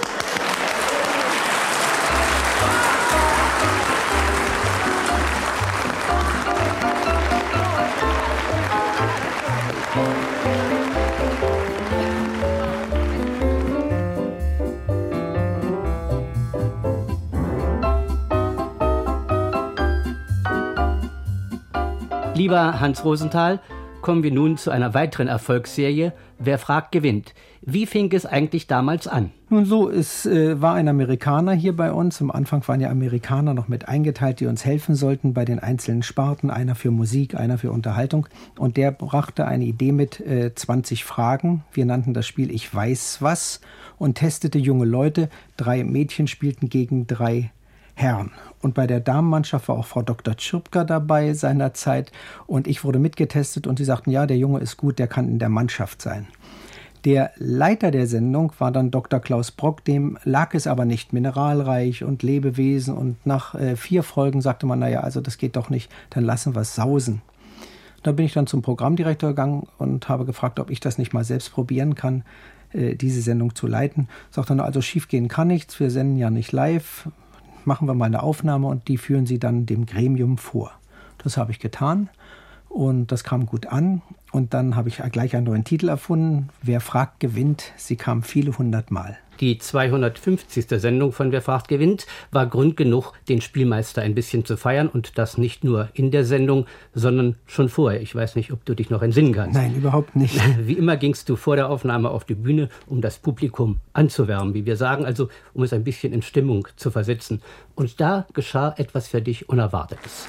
Lieber Hans Rosenthal, kommen wir nun zu einer weiteren Erfolgsserie. Wer fragt, gewinnt. Wie fing es eigentlich damals an? Nun so, es äh, war ein Amerikaner hier bei uns. Am Anfang waren ja Amerikaner noch mit eingeteilt, die uns helfen sollten bei den einzelnen Sparten. Einer für Musik, einer für Unterhaltung. Und der brachte eine Idee mit äh, zwanzig Fragen. Wir nannten das Spiel Ich weiß was und testete junge Leute. Drei Mädchen spielten gegen drei Herren. Und bei der Damenmannschaft war auch Frau Doktor Tschirpka dabei seinerzeit. Und ich wurde mitgetestet und sie sagten, ja, der Junge ist gut, der kann in der Mannschaft sein. Der Leiter der Sendung war dann Doktor Klaus Brock, dem lag es aber nicht, mineralreich und Lebewesen. Und nach äh, vier Folgen sagte man, naja, also das geht doch nicht, dann lassen wir es sausen. Da bin ich dann zum Programmdirektor gegangen und habe gefragt, ob ich das nicht mal selbst probieren kann, äh, diese Sendung zu leiten. Sagte dann, also schiefgehen kann nichts, wir senden ja nicht live. Machen wir mal eine Aufnahme und die führen Sie dann dem Gremium vor. Das habe ich getan und das kam gut an. Und dann habe ich gleich einen neuen Titel erfunden. Wer fragt, gewinnt. Sie kam viele hundert Mal. Die zweihundertfünfzigste Sendung von Wer fragt, gewinnt war Grund genug, den Spielmeister ein bisschen zu feiern. Und das nicht nur in der Sendung, sondern schon vorher. Ich weiß nicht, ob du dich noch entsinnen kannst. Nein, überhaupt nicht. Wie immer gingst du vor der Aufnahme auf die Bühne, um das Publikum anzuwärmen, wie wir sagen, also um es ein bisschen in Stimmung zu versetzen. Und da geschah etwas für dich Unerwartetes.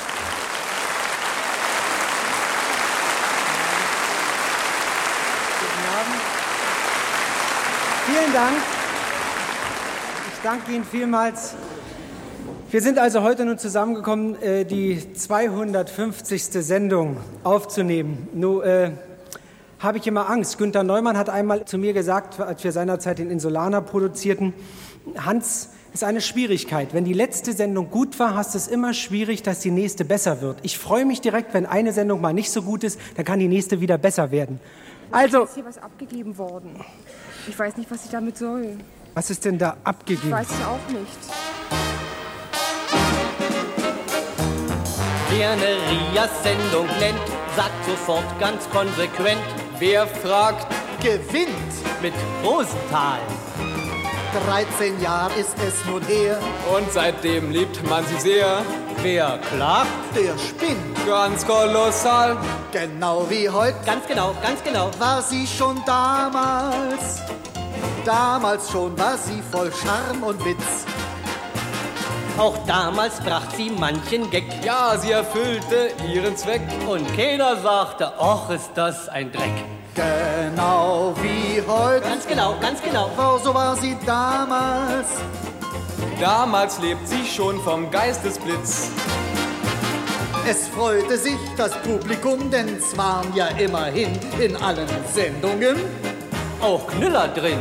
Vielen Dank. Ich danke Ihnen vielmals. Wir sind also heute nun zusammengekommen, die zweihundertfünfzigste Sendung aufzunehmen. Nun äh, habe ich immer Angst. Günter Neumann hat einmal zu mir gesagt, als wir seinerzeit den Insulaner produzierten, Hans, ist eine Schwierigkeit. Wenn die letzte Sendung gut war, hast du es immer schwierig, dass die nächste besser wird. Ich freue mich direkt, wenn eine Sendung mal nicht so gut ist, dann kann die nächste wieder besser werden. Also, ist hier was abgegeben worden. Ich weiß nicht, was ich damit soll. Was ist denn da abgegeben? Ich weiß es auch nicht. Wer eine Rias-Sendung nennt, sagt sofort ganz konsequent: Wer fragt, gewinnt mit Rosenthal. dreizehn Jahre ist es nun her. Und seitdem liebt man sie sehr. Wer klagt, der spinnt. Ganz kolossal. Genau wie heute. Ganz genau, ganz genau. War sie schon damals. Damals schon war sie voll Charme und Witz. Auch damals bracht sie manchen Gag. Ja, sie erfüllte ihren Zweck. Und keiner sagte, ach, ist das ein Dreck. Genau wie heute. Ganz genau, ganz genau. Oh, so war sie damals. Damals lebt sie schon vom Geistesblitz. Es freute sich das Publikum, denn es waren ja immerhin in allen Sendungen auch Knüller drin.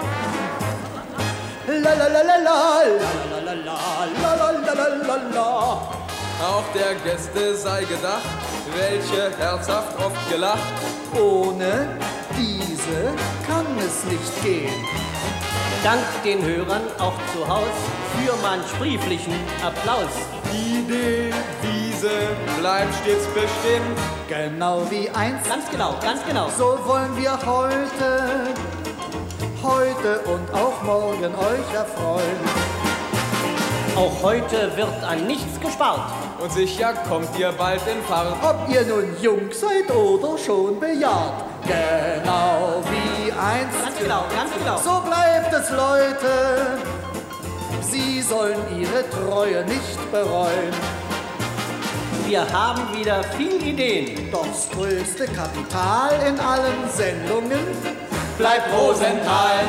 La la la la la la la la la la la la. Auch der Gäste sei gedacht, welche herzhaft oft gelacht. Ohne diese kann es nicht gehen. Dank den Hörern auch zu Haus für manch brieflichen Applaus. Die Devise bleibt stets bestimmt. Genau wie einst. Ganz genau, ganz genau. So wollen wir heute, heute und auch morgen euch erfreuen. Auch heute wird an nichts gespart. Und sicher kommt ihr bald in Fahrt. Ob ihr nun jung seid oder schon bejahrt. Genau wie einst. Ganz genau, ganz genau. So bleibt es, Leute. Sie sollen ihre Treue nicht bereuen. Wir haben wieder viele Ideen. Doch das größte Kapital in allen Sendungen bleibt Rosenthal.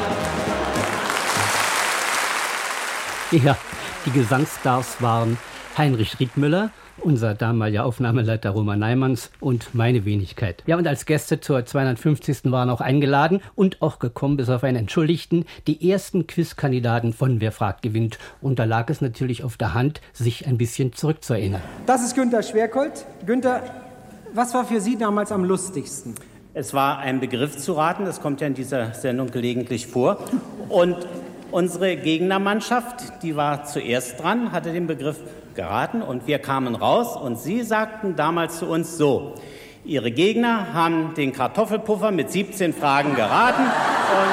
Ja, die Gesangsstars waren Heinrich Riethmüller unser damaliger Aufnahmeleiter Roman Neimanns und meine Wenigkeit. Ja, und als Gäste zur zweihundertfünfzigsten waren auch eingeladen und auch gekommen, bis auf einen Entschuldigten, die ersten Quizkandidaten von Wer fragt gewinnt. Und da lag es natürlich auf der Hand, sich ein bisschen zurückzuerinnern. Das ist Günter Schwerkolt. Günter, was war für Sie damals am lustigsten? Es war ein Begriff zu raten, das kommt ja in dieser Sendung gelegentlich vor. Und unsere Gegnermannschaft, die war zuerst dran, hatte den Begriff geraten und wir kamen raus und Sie sagten damals zu uns so: Ihre Gegner haben den Kartoffelpuffer mit siebzehn Fragen geraten und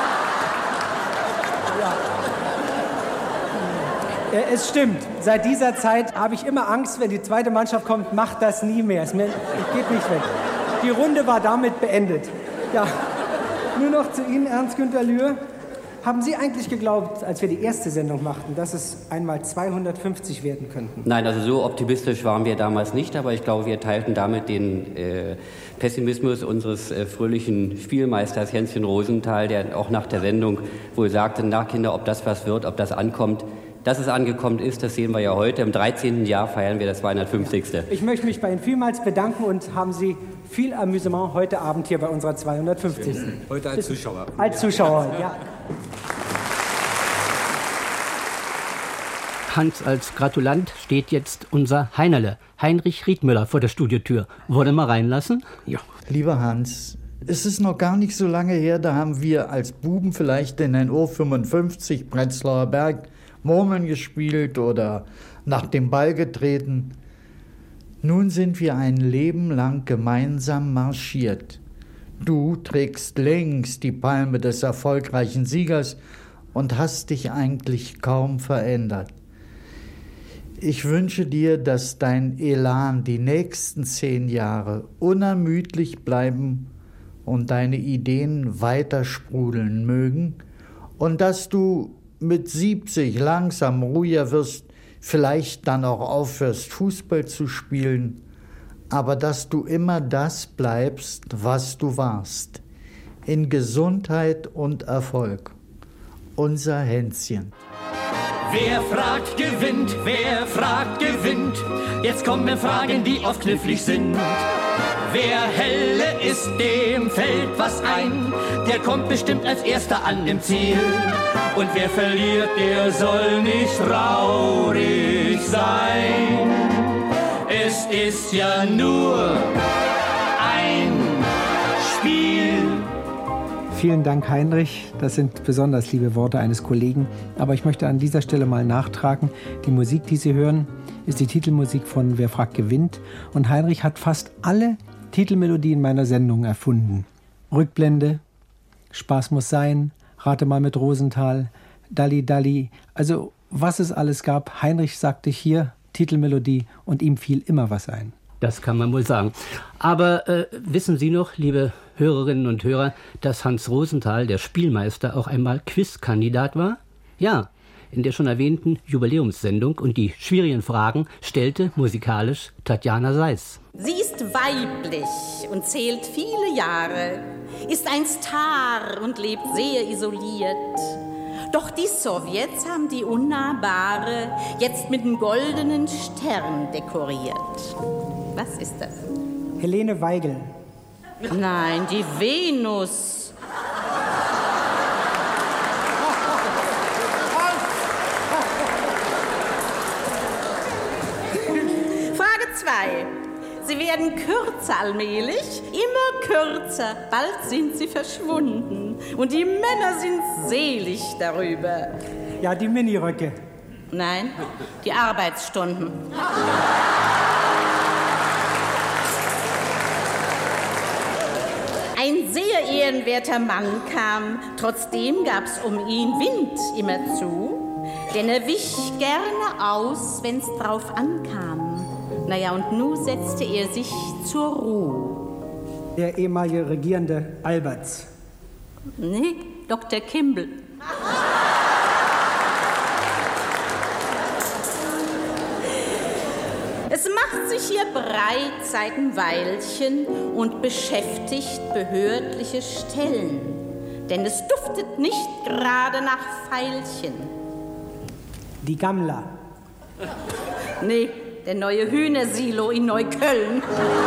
ja. Es stimmt. Seit dieser Zeit habe ich immer Angst, wenn die zweite Mannschaft kommt, macht das nie mehr. Es geht nicht weg. Die Runde war damit beendet. Ja, nur noch zu Ihnen, Ernst-Günther Lühr. Haben Sie eigentlich geglaubt, als wir die erste Sendung machten, dass es einmal zweihundertfünfzig werden könnten? Nein, also so optimistisch waren wir damals nicht, aber ich glaube, wir teilten damit den äh, Pessimismus unseres äh, fröhlichen Spielmeisters Hänschen Rosenthal, der auch nach der Sendung wohl sagte: Na Kinder, ob das was wird, ob das ankommt. Dass es angekommen ist, das sehen wir ja heute. Im dreizehnten Jahr feiern wir das zweihundertfünfzigste. Ich möchte mich bei Ihnen vielmals bedanken und haben Sie viel Amüsement heute Abend hier bei unserer zweihundertfünfzigsten Heute als Zuschauer. Als Zuschauer, ja. Hans, als Gratulant steht jetzt unser Heinerle, Heinrich Riedmüller, vor der Studiotür. Wollen wir mal reinlassen? Ja. Lieber Hans, es ist noch gar nicht so lange her, da haben wir als Buben vielleicht in den O fünfundfünfzig Prenzlauer Berg Murmeln gespielt oder nach dem Ball getreten. Nun sind wir ein Leben lang gemeinsam marschiert. Du trägst längst die Palme des erfolgreichen Siegers und hast dich eigentlich kaum verändert. Ich wünsche dir, dass dein Elan die nächsten zehn Jahre unermüdlich bleiben und deine Ideen weiter sprudeln mögen und dass du mit siebzig langsam ruhiger wirst, vielleicht dann auch aufhörst, Fußball zu spielen, aber dass du immer das bleibst, was du warst, in Gesundheit und Erfolg. Unser Hänschen. Wer fragt, gewinnt, wer fragt, gewinnt. Jetzt kommen Fragen, die oft knifflig sind. Wer helle ist, dem fällt was ein. Der kommt bestimmt als Erster an dem Ziel. Und wer verliert, der soll nicht traurig sein. Es ist ja nur ein Spiel. Vielen Dank, Heinrich. Das sind besonders liebe Worte eines Kollegen. Aber ich möchte an dieser Stelle mal nachtragen. Die Musik, die Sie hören, ist die Titelmusik von Wer fragt, gewinnt. Und Heinrich hat fast alle Titelmelodien meiner Sendung erfunden. Rückblende, Spaß muss sein, Rate mal mit Rosenthal, Dalli Dalli. Also was es alles gab. Heinrich sagte hier Titelmelodie und ihm fiel immer was ein. Das kann man wohl sagen. Aber äh, wissen Sie noch, liebe Hörerinnen und Hörer, dass Hans Rosenthal, der Spielmeister, auch einmal Quizkandidat war? Ja, in der schon erwähnten Jubiläumssendung, und die schwierigen Fragen stellte musikalisch Tatjana Seiss. Sie ist weiblich und zählt viele Jahre, ist ein Star und lebt sehr isoliert. Doch die Sowjets haben die Unnahbare jetzt mit einem goldenen Stern dekoriert. Was ist das? Helene Weigel. Nein, die Venus. Frage zwei. Sie werden kürzer allmählich, immer kürzer. Bald sind sie verschwunden. Und die Männer sind selig darüber. Ja, die Miniröcke. Nein, die Arbeitsstunden. Ein sehr ehrenwerter Mann kam, trotzdem gab's um ihn Wind immerzu, denn er wich gerne aus, wenn's drauf ankam. Naja, und nun setzte er sich zur Ruhe. Der ehemalige Regierende Alberts. Nee, Doktor Kimball. Es macht sich hier breit seit ein Weilchen und beschäftigt behördliche Stellen. Denn es duftet nicht gerade nach Veilchen. Die Gammler. Nee, der neue Hühnersilo in Neukölln.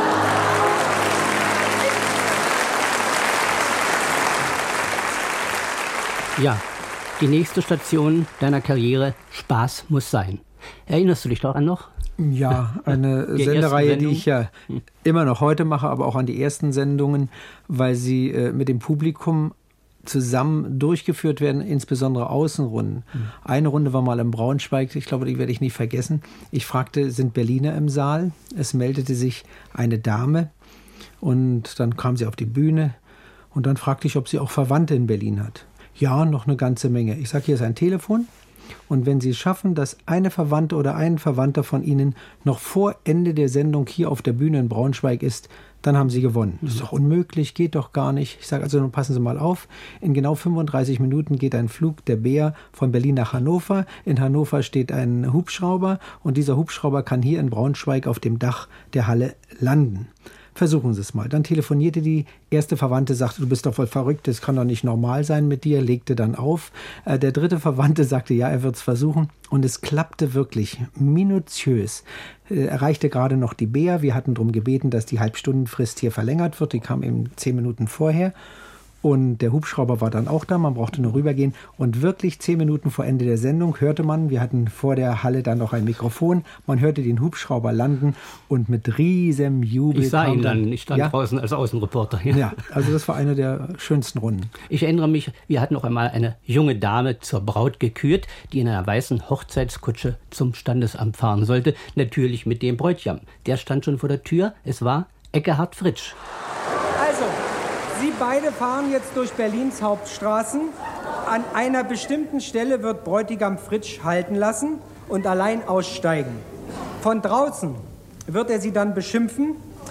Ja, die nächste Station deiner Karriere, Spaß muss sein. Erinnerst du dich daran noch? Ja, eine Sendereihe, die ich ja immer noch heute mache, aber auch an die ersten Sendungen, weil sie äh, mit dem Publikum zusammen durchgeführt werden, insbesondere Außenrunden. Mhm. Eine Runde war mal in Braunschweig, ich glaube, die werde ich nie vergessen. Ich fragte, sind Berliner im Saal? Es meldete sich eine Dame und dann kam sie auf die Bühne und dann fragte ich, ob sie auch Verwandte in Berlin hat. Ja, noch eine ganze Menge. Ich sage, hier ist ein Telefon. Und wenn Sie es schaffen, dass eine Verwandte oder ein Verwandter von Ihnen noch vor Ende der Sendung hier auf der Bühne in Braunschweig ist, dann haben Sie gewonnen. Das ist doch unmöglich, geht doch gar nicht. Ich sage also, nun passen Sie mal auf. In genau fünfunddreißig Minuten geht ein Flug der Bär von Berlin nach Hannover. In Hannover steht ein Hubschrauber und dieser Hubschrauber kann hier in Braunschweig auf dem Dach der Halle landen. Versuchen Sie es mal. Dann telefonierte die erste Verwandte, sagte, du bist doch voll verrückt, das kann doch nicht normal sein mit dir, legte dann auf. Äh, der dritte Verwandte sagte, ja, er wird es versuchen. Und es klappte wirklich minutiös. Äh, erreichte gerade noch die Bea. Wir hatten darum gebeten, dass die Halbstundenfrist hier verlängert wird. Die kam eben zehn Minuten vorher. Und der Hubschrauber war dann auch da, man brauchte nur rübergehen. Und wirklich zehn Minuten vor Ende der Sendung hörte man, wir hatten vor der Halle dann noch ein Mikrofon, man hörte den Hubschrauber landen und mit riesem Jubel... Ich sah ihn dann, dann, ich stand ja? draußen als Außenreporter. Ja. ja, also das war eine der schönsten Runden. Ich erinnere mich, wir hatten noch einmal eine junge Dame zur Braut gekürt, die in einer weißen Hochzeitskutsche zum Standesamt fahren sollte. Natürlich mit dem Bräutigam. Der stand schon vor der Tür, es war Ekkehard Fritsch. Also... Sie beide fahren jetzt durch Berlins Hauptstraßen. An einer bestimmten Stelle wird Bräutigam Fritsch halten lassen und allein aussteigen. Von draußen wird er Sie dann beschimpfen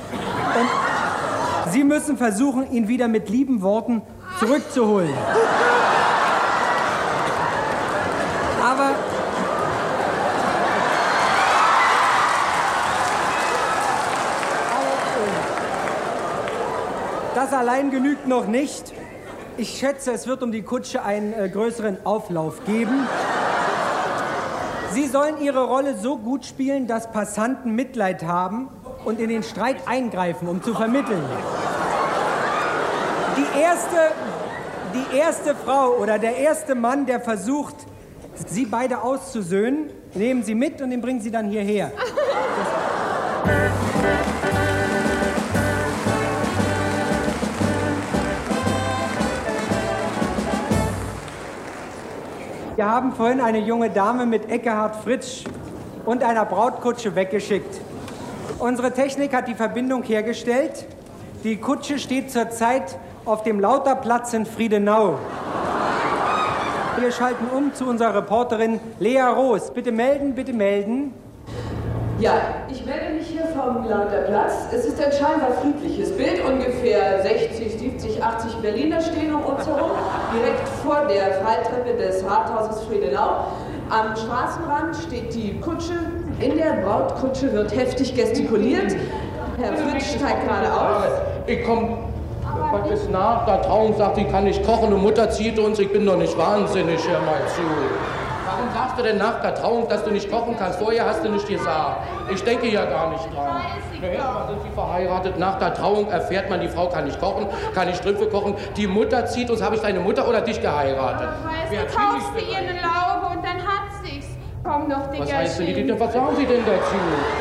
und Sie müssen versuchen, ihn wieder mit lieben Worten zurückzuholen. Aber das allein genügt noch nicht. Ich schätze, es wird um die Kutsche einen äh, größeren Auflauf geben. Sie sollen Ihre Rolle so gut spielen, dass Passanten Mitleid haben und in den Streit eingreifen, um zu vermitteln. Die erste, die erste Frau oder der erste Mann, der versucht, Sie beide auszusöhnen, nehmen Sie mit und den bringen Sie dann hierher. Wir haben vorhin eine junge Dame mit Ekkehard Fritsch und einer Brautkutsche weggeschickt. Unsere Technik hat die Verbindung hergestellt. Die Kutsche steht zurzeit auf dem Lauterplatz in Friedenau. Wir schalten um zu unserer Reporterin Lea Roos. Bitte melden, bitte melden. Ja, ich melde mich hier vom Lauterplatz. Es ist ein scheinbar friedliches Bild. Ungefähr sechzig, siebzig, achtzig Berliner stehen um uns herum, direkt vor der Freitreppe des Rathauses Friedenau. Am Straßenrand steht die Kutsche. In der Brautkutsche wird heftig gestikuliert. Herr Fritsch steigt gerade aus. Ich komme praktisch nach der Trauung, sagt, ich kann nicht kochen und Mutter zieht uns, ich bin doch nicht wahnsinnig, hör mal zu. Warum sagst du denn nach der Trauung, dass du nicht kochen kannst? Vorher hast du nicht gesagt. Ich denke ja gar nicht dran. Erstmal sind sie verheiratet. Nach der Trauung erfährt man, die Frau kann nicht kochen, kann nicht Strümpfe kochen. Die Mutter zieht uns. Habe ich deine Mutter oder dich geheiratet? Das heißt, du kaufst du ihr eine Laube und dann hat sie's. Komm doch, Digga. Was heißt denn, was sagen Sie denn dazu?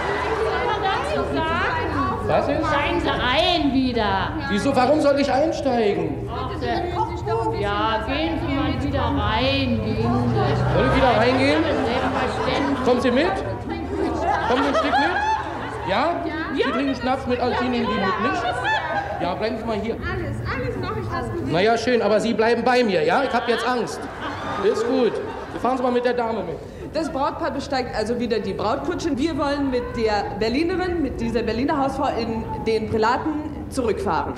Was soll man dazu sagen? Was ist? Steigen Sie ein wieder. Wieso? Warum soll ich einsteigen? Ach, ja, gehen Sie mal wieder rein. Gehen Sie. Soll ich wieder reingehen? Selbstverständlich. Kommen Sie mit? Kommen Sie ein Stück mit? Ja? Sie trinken Schnaps mit, als Sie nehmen die mit, nicht? Ja, bleiben Sie mal hier. Alles, alles mache ich, was du willst. Naja, schön, aber Sie bleiben bei mir, ja? Ich habe jetzt Angst. Ist gut. Fahren Sie mal mit der Dame mit. Das Brautpaar besteigt also wieder die Brautkutsche. Wir wollen mit der Berlinerin, mit dieser Berliner Hausfrau in den Prälaten zurückfahren.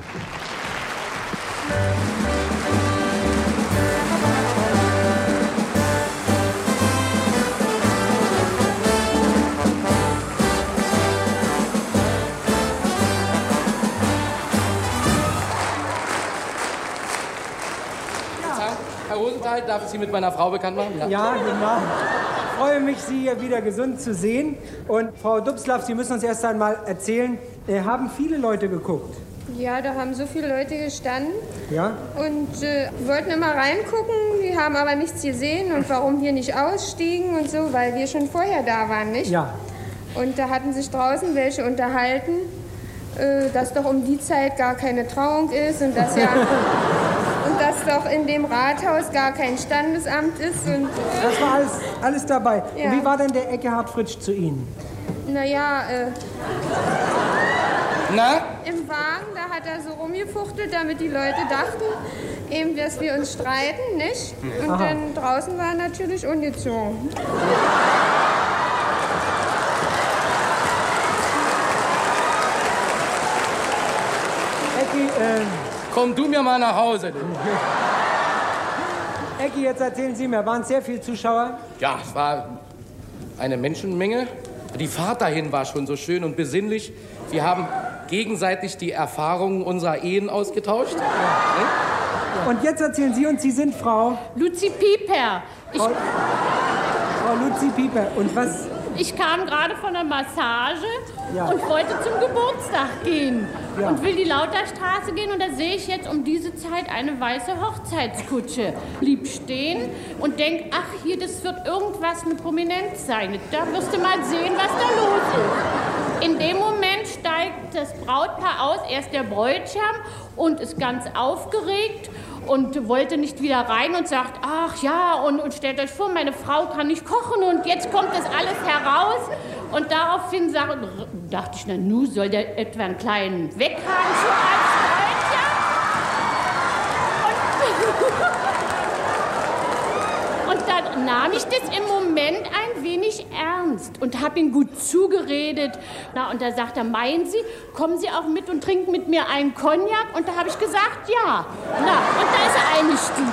Herr Rosenthal, darf ich Sie mit meiner Frau bekannt machen? Ja, genau. freue mich, Sie hier wieder gesund zu sehen. Und Frau Dubslav, Sie müssen uns erst einmal erzählen, äh, haben viele Leute geguckt? Ja, da haben so viele Leute gestanden. Ja? Und äh, wollten immer reingucken, die haben aber nichts gesehen und warum wir nicht ausstiegen und so, weil wir schon vorher da waren, nicht? Ja. Und da hatten sich draußen welche unterhalten, äh, dass doch um die Zeit gar keine Trauung ist und dass ja und dass doch in dem Rathaus gar kein Standesamt ist. Und, äh, das war alles, alles dabei. Ja. Und wie war denn der Eckehard Fritsch zu Ihnen? Naja, äh... Na? Im Wagen, da hat er so rumgefuchtelt, damit die Leute dachten, eben, dass wir uns streiten, nicht? Und Aha. dann draußen war er natürlich ungezogen. Ecki, äh... Komm du mir mal nach Hause. Ecki, jetzt erzählen Sie mir, waren es sehr viele Zuschauer? Ja, es war eine Menschenmenge. Die Fahrt dahin war schon so schön und besinnlich. Wir haben gegenseitig die Erfahrungen unserer Ehen ausgetauscht. Ja. Und jetzt erzählen Sie uns, Sie sind Frau... Luzi Pieper. Ich, Frau, Frau Luzi Pieper. Und was... ich kam gerade von der Massage ja. und wollte zum Geburtstag gehen. Ja. Und will die Lauterstraße gehen und da sehe ich jetzt um diese Zeit eine weiße Hochzeitskutsche lieb stehen und denke, ach hier, das wird irgendwas mit Prominenz sein. Da wirst du mal sehen, was da los ist. In dem Moment steigt das Brautpaar aus, erst der Bräutigam und ist ganz aufgeregt und wollte nicht wieder rein und sagt, ach ja, und, und stellt euch vor, meine Frau kann nicht kochen und jetzt kommt das alles heraus. Und daraufhin sag, dachte ich, na nu, soll der etwa einen kleinen Weghandschuh als Bräutigam? Und, und dann nahm ich das im Moment ein wenig ernst und habe ihm gut zugeredet. Na, und da sagt er, meinen Sie, kommen Sie auch mit und trinken mit mir einen Cognac? Und da habe ich gesagt, ja. Na, und da ist er eingestiegen.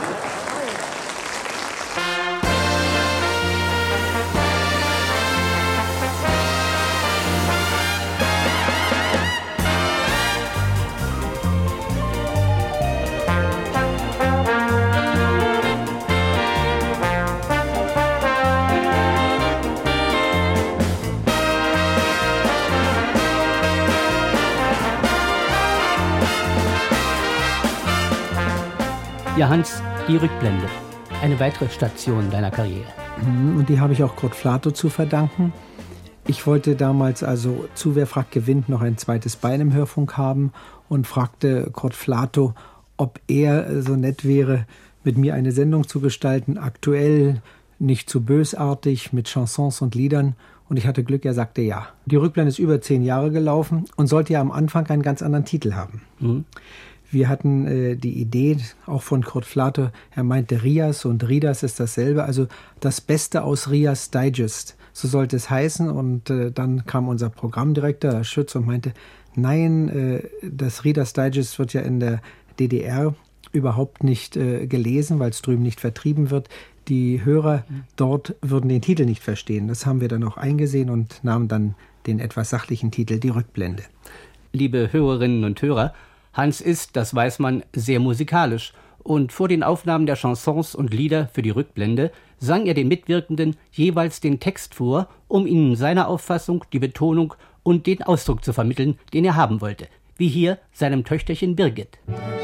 Ja, Hans, die Rückblende. Eine weitere Station deiner Karriere. Und die habe ich auch Kurt Flato zu verdanken. Ich wollte damals also zu Wer fragt gewinnt noch ein zweites Bein im Hörfunk haben und fragte Kurt Flato, ob er so nett wäre, mit mir eine Sendung zu gestalten, aktuell, nicht zu bösartig, mit Chansons und Liedern. Und ich hatte Glück, er sagte ja. Die Rückblende ist über zehn Jahre gelaufen und sollte ja am Anfang einen ganz anderen Titel haben. Mhm. Wir hatten äh, die Idee, auch von Kurt Flato, er meinte, Rias und Ridas ist dasselbe, also das Beste aus Rias Digest, so sollte es heißen. Und äh, dann kam unser Programmdirektor, Herr Schütz, und meinte, nein, äh, das Ridas Digest wird ja in der D D R überhaupt nicht äh, gelesen, weil es drüben nicht vertrieben wird. Die Hörer dort würden den Titel nicht verstehen. Das haben wir dann auch eingesehen und nahmen dann den etwas sachlichen Titel Die Rückblende. Liebe Hörerinnen und Hörer, Hans ist, das weiß man, sehr musikalisch. Und vor den Aufnahmen der Chansons und Lieder für die Rückblende sang er den Mitwirkenden jeweils den Text vor, um ihnen seine Auffassung, die Betonung und den Ausdruck zu vermitteln, den er haben wollte. Wie hier seinem Töchterchen Birgit.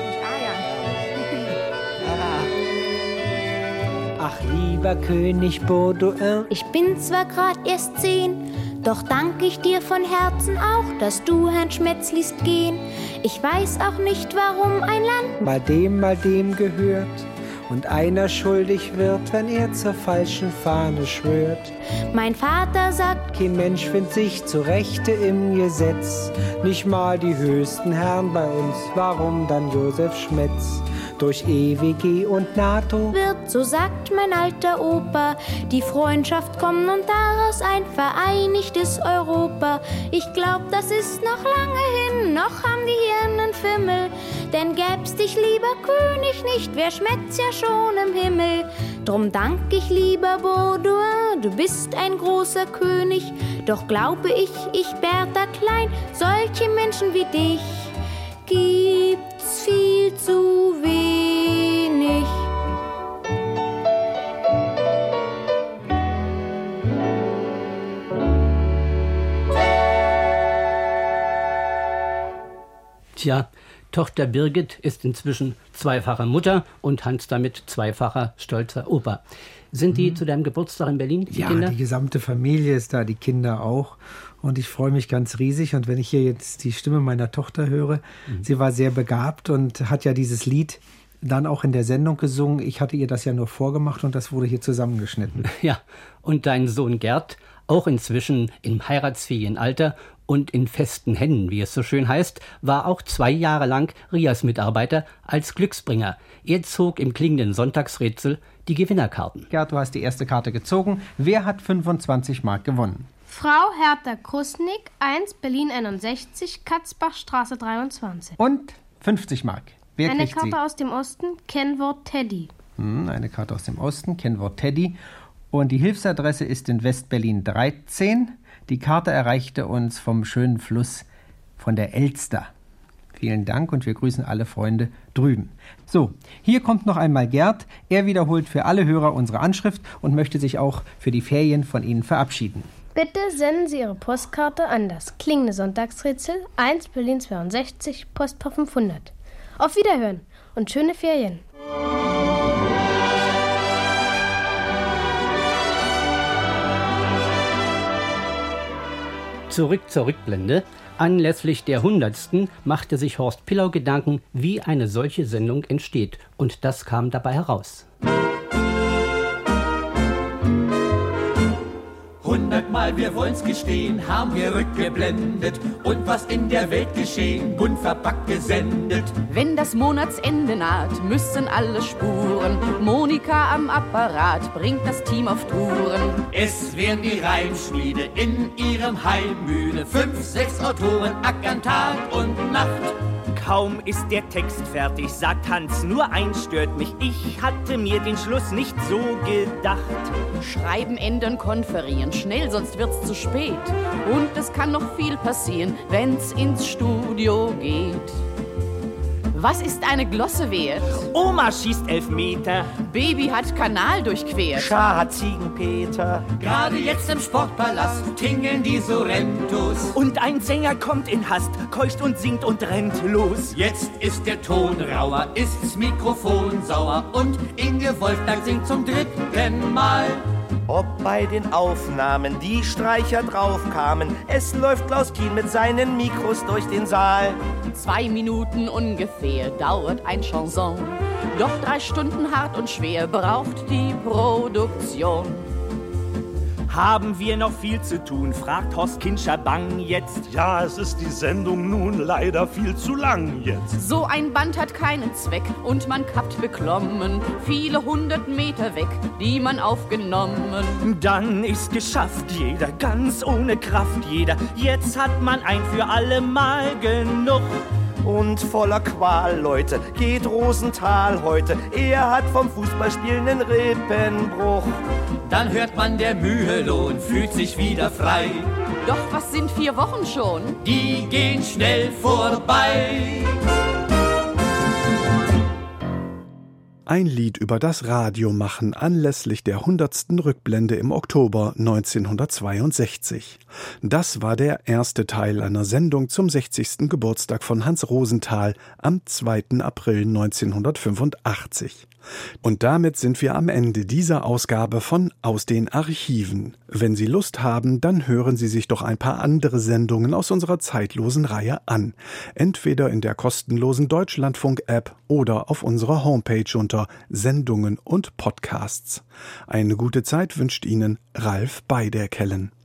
Ach, lieber König Baudouin, ich bin zwar grad erst zehn, doch dank ich dir von Herzen auch, dass du Herrn Schmetz liest gehen. Ich weiß auch nicht, warum ein Land mal dem, mal dem gehört und einer schuldig wird, wenn er zur falschen Fahne schwört. Mein Vater sagt, kein Mensch findet sich zu Rechte im Gesetz, nicht mal die höchsten Herren bei uns, warum dann Josef Schmetz? Durch E W G und NATO wird, so sagt mein alter Opa, die Freundschaft kommen und daraus ein vereinigtes Europa. Ich glaub, das ist noch lange hin, noch haben die Hirnen Fimmel, denn gäb's dich, lieber König, nicht, wär Schmetz ja schon im Himmel. Drum dank ich, lieber Baudouin, du bist ein großer König, doch glaube ich, ich Bertha Klein, solche Menschen wie dich gibt's viel zu wenig. Tja, Tochter Birgit ist inzwischen zweifache Mutter und Hans damit zweifacher stolzer Opa. Sind die mhm. zu deinem Geburtstag in Berlin, die ja, Kinder? Die gesamte Familie ist da, die Kinder auch. Und ich freue mich ganz riesig. Und wenn ich hier jetzt die Stimme meiner Tochter höre, mhm. sie war sehr begabt und hat ja dieses Lied dann auch in der Sendung gesungen. Ich hatte ihr das ja nur vorgemacht und das wurde hier zusammengeschnitten. Ja, und dein Sohn Gerd, auch inzwischen im heiratsfähigen Alter und in festen Händen, wie es so schön heißt, war auch zwei Jahre lang Rias-Mitarbeiter als Glücksbringer. Er zog im klingenden Sonntagsrätsel die Gewinnerkarten. Gerd, du hast die erste Karte gezogen. Wer hat fünfundzwanzig Mark gewonnen? Frau Hertha Krusnick, eins, Berlin einundsechzig, Katzbachstraße dreiundzwanzig. Und fünfzig Mark. Wer Eine kriegt Karte sie? aus dem Osten, Kennwort Teddy. Hm, eine Karte aus dem Osten, Kennwort Teddy. Und die Hilfsadresse ist in West-Berlin dreizehn. Die Karte erreichte uns vom schönen Fluss von der Elster. Vielen Dank und wir grüßen alle Freunde drüben. So, hier kommt noch einmal Gerd. Er wiederholt für alle Hörer unsere Anschrift und möchte sich auch für die Ferien von Ihnen verabschieden. Bitte senden Sie Ihre Postkarte an das klingende Sonntagsrätsel, eins, Berlin zweiundsechzig, Postfach fünfhundert. Auf Wiederhören und schöne Ferien. Zurück zur Rückblende. Anlässlich der hundertsten machte sich Horst Pillau Gedanken, wie eine solche Sendung entsteht. Und das kam dabei heraus. Hundertmal, wir wollen's gestehen, haben wir rückgeblendet und was in der Welt geschehen, bunt verpackt gesendet. Wenn das Monatsende naht, müssen alle Spuren. Monika am Apparat bringt das Team auf Touren. Es werden die Reimschmiede in ihrem Heim müde. Fünf, sechs Autoren ackern Tag und Nacht. Kaum ist der Text fertig, sagt Hans, nur eins stört mich. Ich hatte mir den Schluss nicht so gedacht. Schreiben, ändern, konferieren, schnell, sonst wird's zu spät. Und es kann noch viel passieren, wenn's ins Studio geht. Was ist eine Glosse wert? Oma schießt Elfmeter. Baby hat Kanal durchquert. Schar hat Ziegenpeter. Gerade jetzt im Sportpalast tingeln die Sorrentos. Und ein Sänger kommt in Hast, keucht und singt und rennt los. Jetzt ist der Ton rauer, ist's Mikrofon sauer und Inge Wolfgang singt zum dritten Mal. Ob bei den Aufnahmen die Streicher draufkamen, es läuft Klaus Kien mit seinen Mikros durch den Saal. Zwei Minuten ungefähr dauert ein Chanson, doch drei Stunden hart und schwer braucht die Produktion. Haben wir noch viel zu tun, fragt Horst Kinscher bang jetzt. Ja, es ist die Sendung nun leider viel zu lang jetzt. So ein Band hat keinen Zweck und man kappt beklommen viele hundert Meter weg, die man aufgenommen. Dann ist geschafft, jeder ganz ohne Kraft, jeder. Jetzt hat man ein für alle Mal genug. Und voller Qual, Leute, geht Rosenthal heute. Er hat vom Fußballspielen einen Rippenbruch. Dann hört man der Mühelohn, fühlt sich wieder frei. Doch was sind vier Wochen schon? Die gehen schnell vorbei. Ein Lied über das Radiomachen anlässlich der hundertsten Rückblende im Oktober neunzehnhundertzweiundsechzig. Das war der erste Teil einer Sendung zum sechzigsten Geburtstag von Hans Rosenthal am zweiten April neunzehnhundertfünfundachtzig. Und damit sind wir am Ende dieser Ausgabe von Aus den Archiven. Wenn Sie Lust haben, dann hören Sie sich doch ein paar andere Sendungen aus unserer zeitlosen Reihe an. Entweder in der kostenlosen Deutschlandfunk-App oder auf unserer Homepage unter Sendungen und Podcasts. Eine gute Zeit wünscht Ihnen Ralf Beiderkellen.